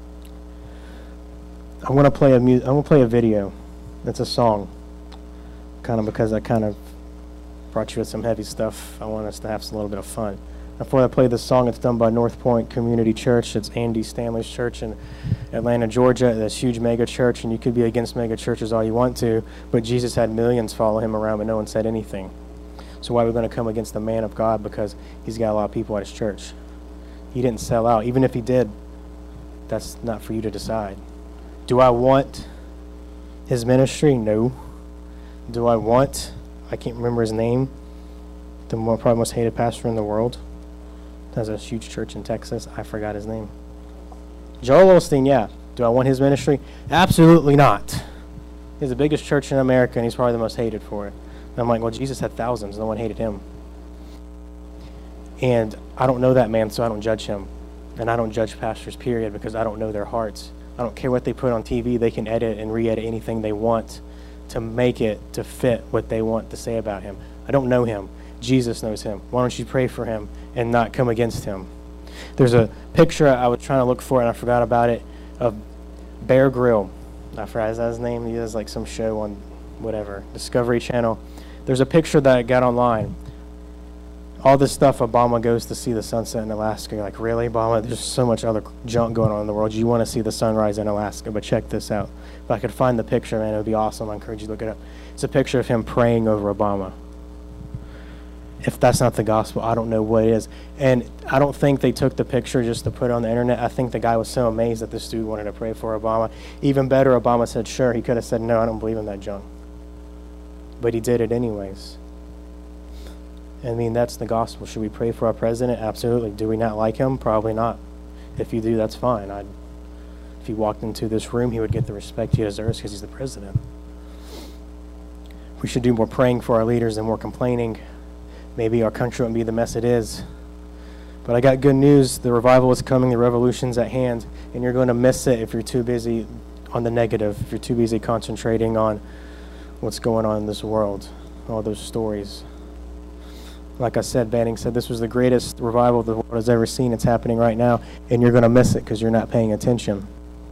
I want to play a mu- I want to play a video. It's a song, kind of because I kind of brought you with some heavy stuff. I want us to have a little bit of fun. Before I play this song, it's done by North Point Community Church. It's Andy Stanley's church in Atlanta, Georgia. This huge mega church, and you could be against mega churches all you want to, but Jesus had millions follow him around, but no one said anything. So why are we going to come against the man of God? Because he's got a lot of people at his church. He didn't sell out. Even if he did, that's not for you to decide. Do I want his ministry? No. Do I want, I can't remember his name, the more, probably most hated pastor in the world? Has a huge church in Texas. I forgot his name. Joel Osteen, yeah. Do I want his ministry? Absolutely not. He's the biggest church in America, and he's probably the most hated for it. And I'm like, well, Jesus had thousands. No one hated him. And I don't know that man, so I don't judge him. And I don't judge pastors, period, because I don't know their hearts. I don't care what they put on T V. They can edit and re-edit anything they want to make it to fit what they want to say about him. I don't know him. Jesus knows him. Why don't you pray for him and not come against him? There's a picture I was trying to look for, and I forgot about it, of Bear Grylls. I forgot, is that his name? He has like some show on whatever, Discovery Channel. There's a picture that I got online. All this stuff, Obama goes to see the sunset in Alaska. You're like, really, Obama? There's so much other junk going on in the world. You want to see the sunrise in Alaska, but check this out. If I could find the picture, man, it would be awesome. I encourage you to look it up. It's a picture of him praying over Obama. If that's not the gospel, I don't know what is. And I don't think they took the picture just to put it on the internet. I think the guy was so amazed that this dude wanted to pray for Obama. Even better, Obama said, sure. He could have said, no, I don't believe in that junk. But he did it anyways. I mean, that's the gospel. Should we pray for our president? Absolutely. Do we not like him? Probably not. If you do, that's fine. I'd, if he walked into this room, he would get the respect he deserves because he's the president. We should do more praying for our leaders and more complaining. Maybe our country wouldn't be the mess it is. But I got good news. The revival is coming. The revolution's at hand. And you're going to miss it if you're too busy on the negative, if you're too busy concentrating on what's going on in this world, all those stories. Like I said, Banning said this was the greatest revival the world has ever seen. It's happening right now, and you're going to miss it because you're not paying attention.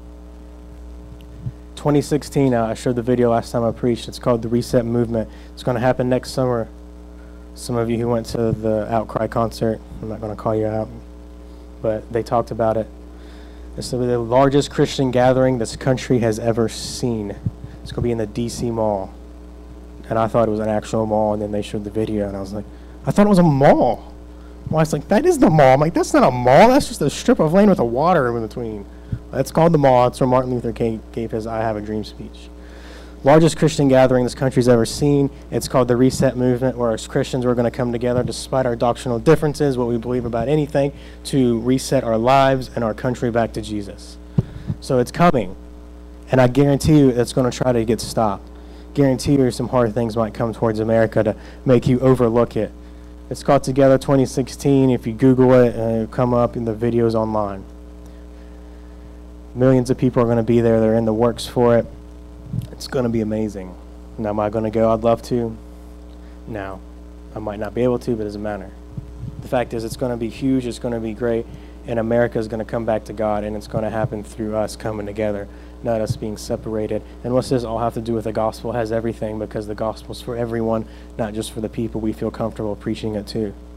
twenty sixteen, uh, I showed the video last time I preached. It's called The Reset Movement. It's going to happen next summer. Some of you who went to the Outcry concert, I'm not going to call you out, but they talked about it. It's the largest Christian gathering this country has ever seen. It's going to be in the D C Mall. And I thought it was an actual mall, and then they showed the video, and I was like, I thought it was a mall. Well, I was like, that is the mall. I'm like, that's not a mall. That's just a strip of land with a water in between. That's called the mall. It's where Martin Luther King gave his I Have a Dream speech. Largest Christian gathering this country's ever seen. It's called the Reset Movement, where as Christians we're going to come together despite our doctrinal differences, what we believe about anything, to reset our lives and our country back to Jesus. So it's coming, and I guarantee you it's going to try to get stopped. Guarantee you some hard things might come towards America to make you overlook it. It's called Together twenty sixteen. If you Google it, uh, it'll come up in the videos online. Millions of people are going to be there. They're in the works for it. It's going to be amazing. Now, am I going to go? I'd love to. No. I might not be able to, but it doesn't matter. The fact is, it's going to be huge. It's going to be great. And America is going to come back to God, and it's going to happen through us coming together, not us being separated. And what's this all have to do with the gospel? It has everything, because the gospel's for everyone, not just for the people we feel comfortable preaching it to.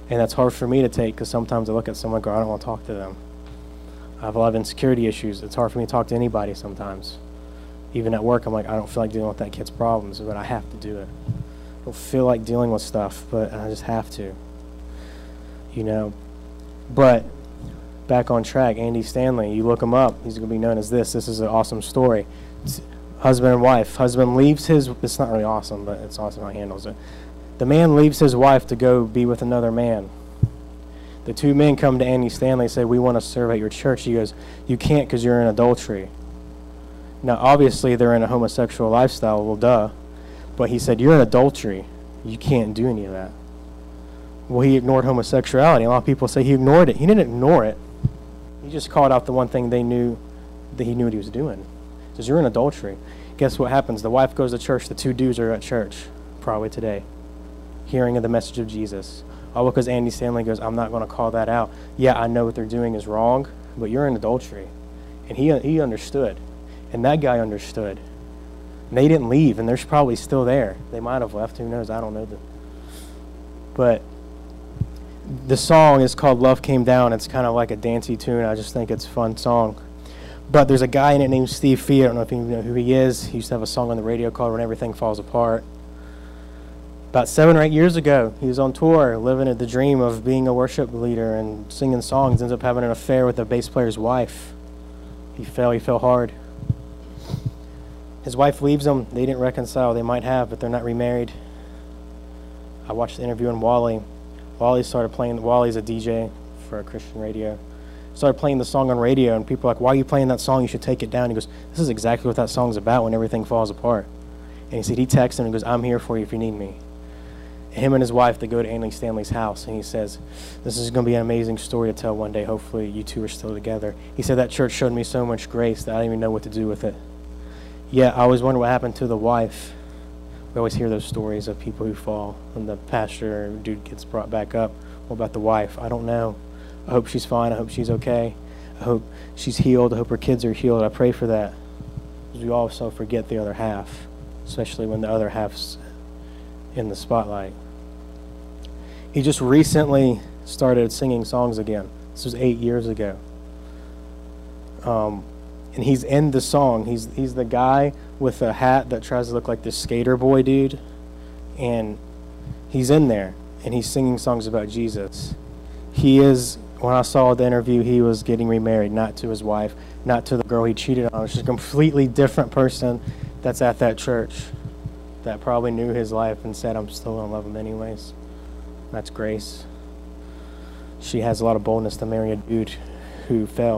And that's hard for me to take because sometimes I look at someone and go, I don't want to talk to them. I have a lot of insecurity issues. It's hard for me to talk to anybody sometimes. Even at work, I'm like, I don't feel like dealing with that kid's problems, but I have to do it. I don't feel like dealing with stuff, but I just have to. You know? But back on track, Andy Stanley, you look him up, he's going to be known as this. This is an awesome story. It's husband and wife. Husband leaves his, it's not really awesome, but it's awesome how he handles it. The man leaves his wife to go be with another man. The two men come to Andy Stanley and say, we want to serve at your church. He goes, you can't because you're in adultery. Now, obviously, they're in a homosexual lifestyle. Well, duh. But he said, you're in adultery. You can't do any of that. Well, he ignored homosexuality. A lot of people say he ignored it. He didn't ignore it. He just called out the one thing they knew that he knew what he was doing. He says, you're in adultery. Guess what happens? The wife goes to church. The two dudes are at church, probably today, hearing of the message of Jesus. All because Andy Stanley goes, I'm not going to call that out. Yeah, I know what they're doing is wrong, but you're in adultery. And he he understood. And that guy understood. And they didn't leave, and they're probably still there. They might have left. Who knows? I don't know. The, but the song is called Love Came Down. It's kind of like a dancey tune. I just think it's a fun song. But there's a guy in it named Steve Fee. I don't know if you know who he is. He used to have a song on the radio called When Everything Falls Apart. About seven or eight years ago, he was on tour, living the dream of being a worship leader and singing songs. Ends up having an affair with the bass player's wife. He fell. He fell hard. His wife leaves him. They didn't reconcile. They might have, but they're not remarried. I watched the interview on Wally. Wally started playing. Wally's a D J for a Christian radio. Started playing the song on radio, and people are like, why are you playing that song? You should take it down. He goes, this is exactly what that song's about, when everything falls apart. And he said, he texted him and goes, I'm here for you if you need me. Him and his wife, they go to Andy Stanley's house, and he says, this is going to be an amazing story to tell one day. Hopefully you two are still together. He said, that church showed me so much grace that I didn't even know what to do with it. Yeah, I always wonder what happened to the wife. We always hear those stories of people who fall, and the pastor or dude gets brought back up. What about the wife? I don't know. I hope she's fine. I hope she's okay. I hope she's healed. I hope her kids are healed. I pray for that. Because we also forget the other half, especially when the other half's in the spotlight. He just recently started singing songs again. This was eight years ago. Um, and he's in the song. He's he's the guy with a hat that tries to look like this skater boy dude. And he's in there, and he's singing songs about Jesus. He is, when I saw the interview, he was getting remarried, not to his wife, not to the girl he cheated on. It's just a completely different person that's at that church that probably knew his life and said, I'm still going to love him anyways. That's Grace. She has a lot of boldness to marry a dude who fell.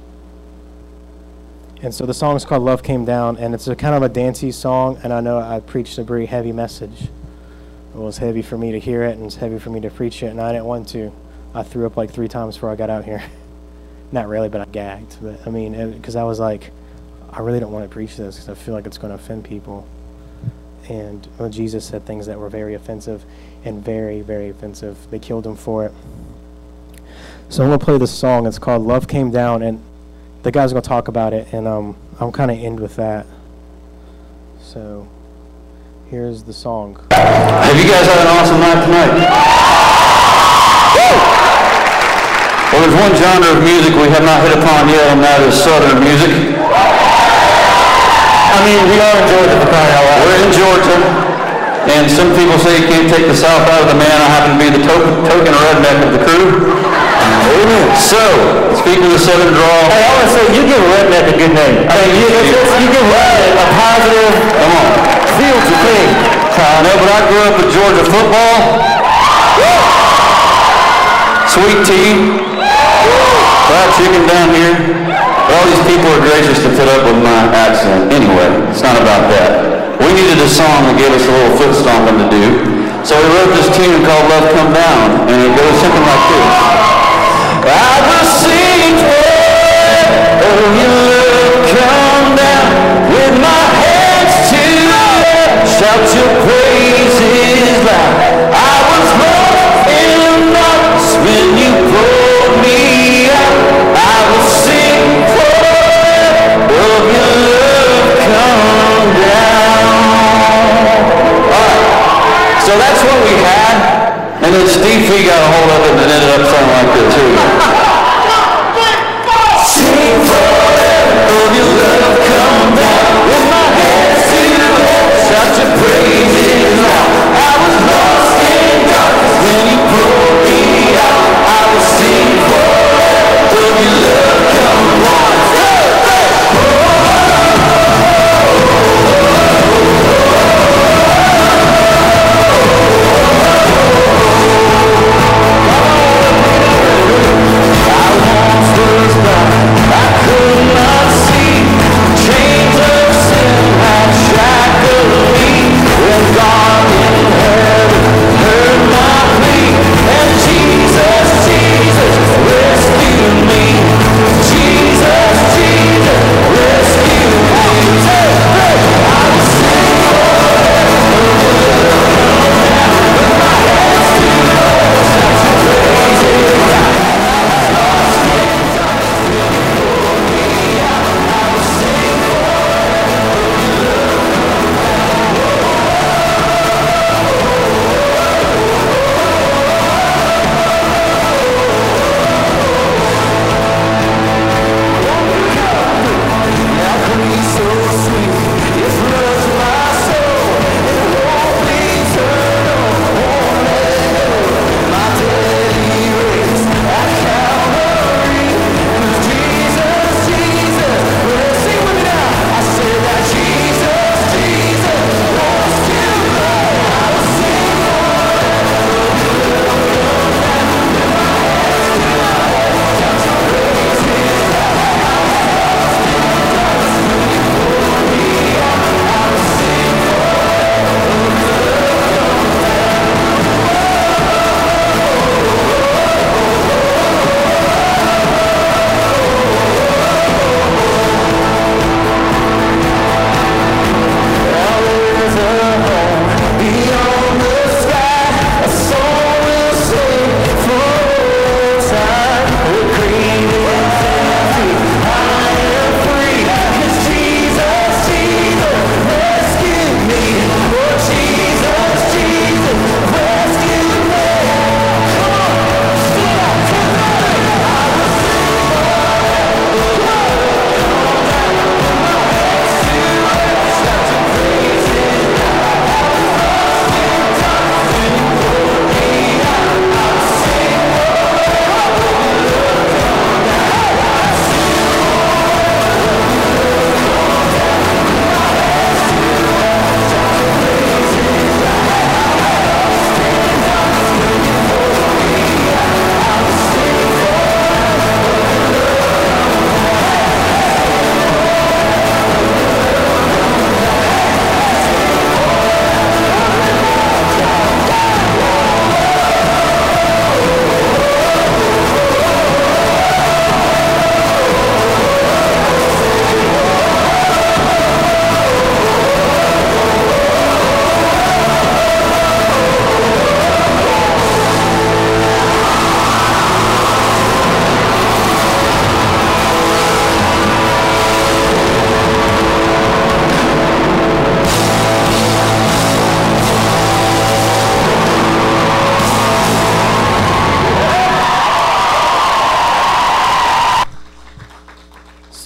And so the song is called Love Came Down, and it's a kind of a dancey song, and I know I preached a very heavy message. It was heavy for me to hear it, and it's heavy for me to preach it, and I didn't want to. I threw up like three times before I got out here. Not really, but I gagged. But I mean, because I was like, I really don't want to preach this because I feel like it's going to offend people. And well, Jesus said things that were very offensive and very, very offensive. They killed him for it. So I'm going to play this song. It's called Love Came Down, and the guy's going to talk about it, and um, I'm kind of end with that. So here's the song. Have you guys had an awesome night tonight? Woo! Well, there's one genre of music we have not hit upon yet, and that is Southern music. I mean, we are in Georgia for crying out loud. We're in Georgia, and some people say you can't take the South out of the man. I happen to be the to- token redneck of the crew. Amen. So, speaking of the Southern drawl, hey, I want to say, you give redneck a good name. I mean, you, you, you give redneck a positive, come on, feel to thing. I know, but I grew up with Georgia football. Woo! Sweet tea. Fried chicken down here. All these people are gracious to put up with my accent. Anyway, it's not about that. We needed a song to give us a little foot stomping to do. So we wrote this tune called Love Come Down, and it goes something like this. I will sing forever, oh, your love come down, with my hands together, shout your praises loud. I was lost in darkness when you pulled me out. I will sing forever, oh, your love come down. All right, so that's what we had, and then Steve Fee got a hold of it.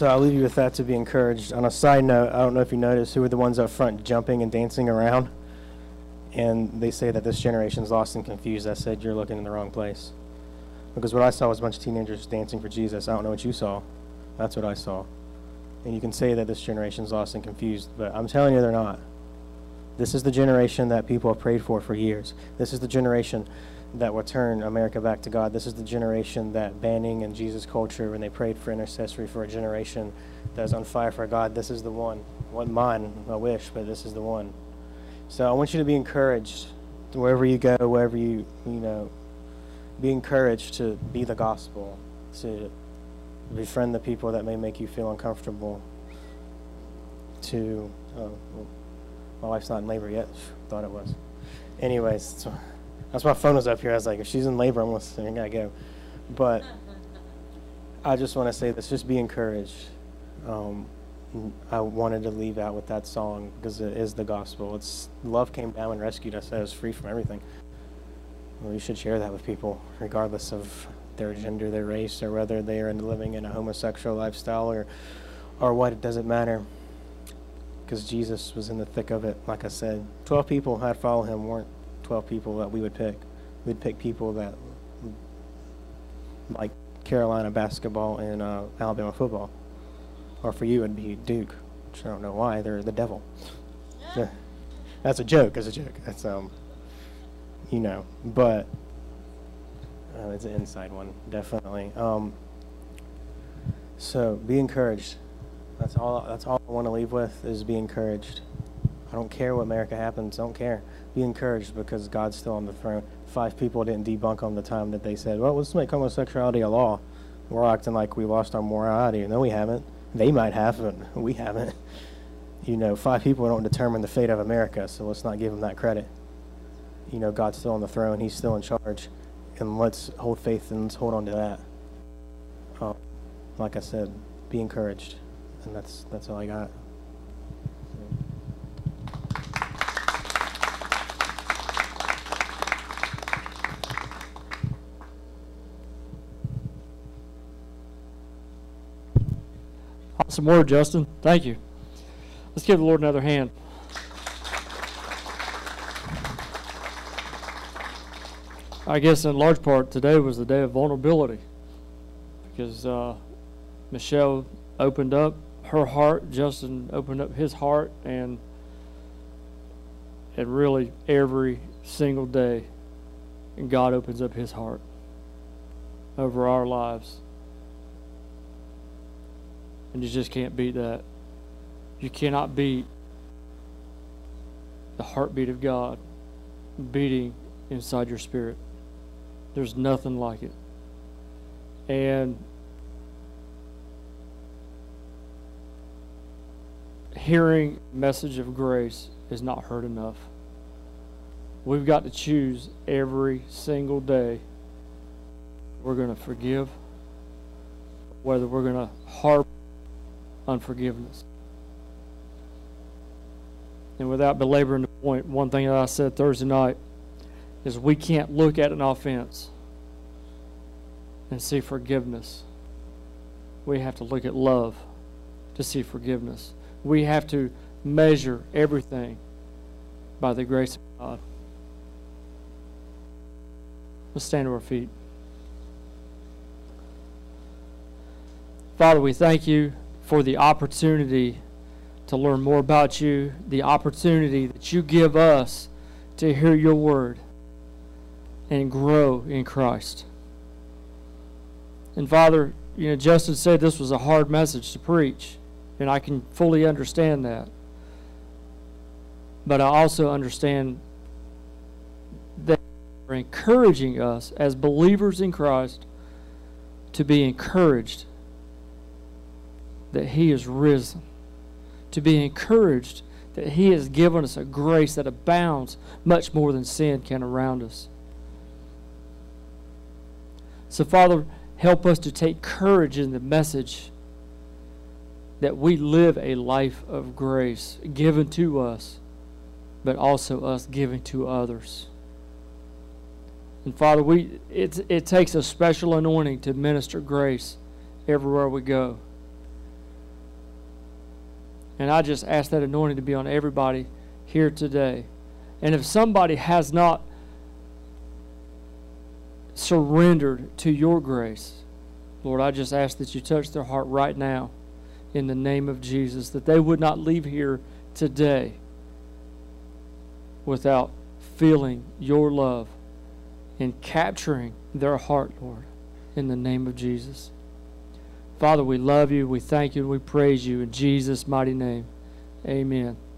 I'll leave you with that to be encouraged. On a side note, I don't know if you noticed who were the ones up front jumping and dancing around. And they say that this generation's lost and confused. I said, you're looking in the wrong place. Because what I saw was a bunch of teenagers dancing for Jesus. I don't know what you saw. That's what I saw. And you can say that this generation's lost and confused, but I'm telling you they're not. This is the generation that people have prayed for for years. This is the generation that will turn America back to God. This is the generation that banning and Jesus culture, when they prayed for intercessory for a generation that is on fire for God, this is the one. Wasn't mine, I wish, but this is the one. So I want you to be encouraged wherever you go, wherever you, you know, be encouraged to be the gospel, to befriend the people that may make you feel uncomfortable, to, oh, well, my wife's not in labor yet. Thought it was. Anyways, so that's why my phone was up here. I was like, if she's in labor, I'm going to go. But I just want to say this, just be encouraged. Um, I wanted to leave out with that song because it is the gospel. It's love came down and rescued us. I was free from everything. Well, you should share that with people, regardless of their gender, their race, or whether they are living in a homosexual lifestyle or, or what. It doesn't matter. Because Jesus was in the thick of it, like I said. Twelve people had followed him weren't twelve people that we would pick. We'd pick people that like Carolina basketball and uh, Alabama football. Or for you, it'd be Duke, which I don't know why. They're the devil. Yeah. That's a joke. It's a joke. That's, um, you know, but uh, it's an inside one, definitely. Um, so be encouraged. That's all. That's all I want to leave with is be encouraged. I don't care what America happens. Don't care. Be encouraged because God's still on the throne. Five people didn't debunk him the time that they said, well, let's make homosexuality a law. We're acting like we lost our morality. No, we haven't. They might have, but we haven't. You know, five people don't determine the fate of America, so let's not give them that credit. You know, God's still on the throne. He's still in charge. And let's hold faith and let's hold on to that. Uh, like I said, be encouraged. And that's that's all I got. Awesome word, Justin. Thank you. Let's give the Lord another hand. I guess in large part today was the day of vulnerability because uh, Michelle opened up her heart, Justin opened up his heart, and and really every single day God opens up his heart over our lives. And you just can't beat that. You cannot beat the heartbeat of God beating inside your spirit. There's nothing like it. And hearing a message of grace is not heard enough. We've got to choose every single day we're going to forgive, whether we're going to harbor unforgiveness. And without belaboring the point, one thing that I said Thursday night is we can't look at an offense and see forgiveness. We have to look at love to see forgiveness. We have to measure everything by the grace of God. Let's stand to our feet. Father, we thank you for the opportunity to learn more about you, the opportunity that you give us to hear your word and grow in Christ. And Father, you know, Justin said this was a hard message to preach, and I can fully understand that. But I also understand that you're encouraging us as believers in Christ to be encouraged that He is risen, to be encouraged that He has given us a grace that abounds much more than sin can around us. So, Father, help us to take courage in the message that we live a life of grace given to us, but also us giving to others. And Father, we it, it takes a special anointing to minister grace everywhere we go. And I just ask that anointing to be on everybody here today. And if somebody has not surrendered to your grace, Lord, I just ask that you touch their heart right now in the name of Jesus, that they would not leave here today without feeling your love and capturing their heart, Lord, in the name of Jesus. Father, we love you, we thank you, and we praise you in Jesus' mighty name. Amen.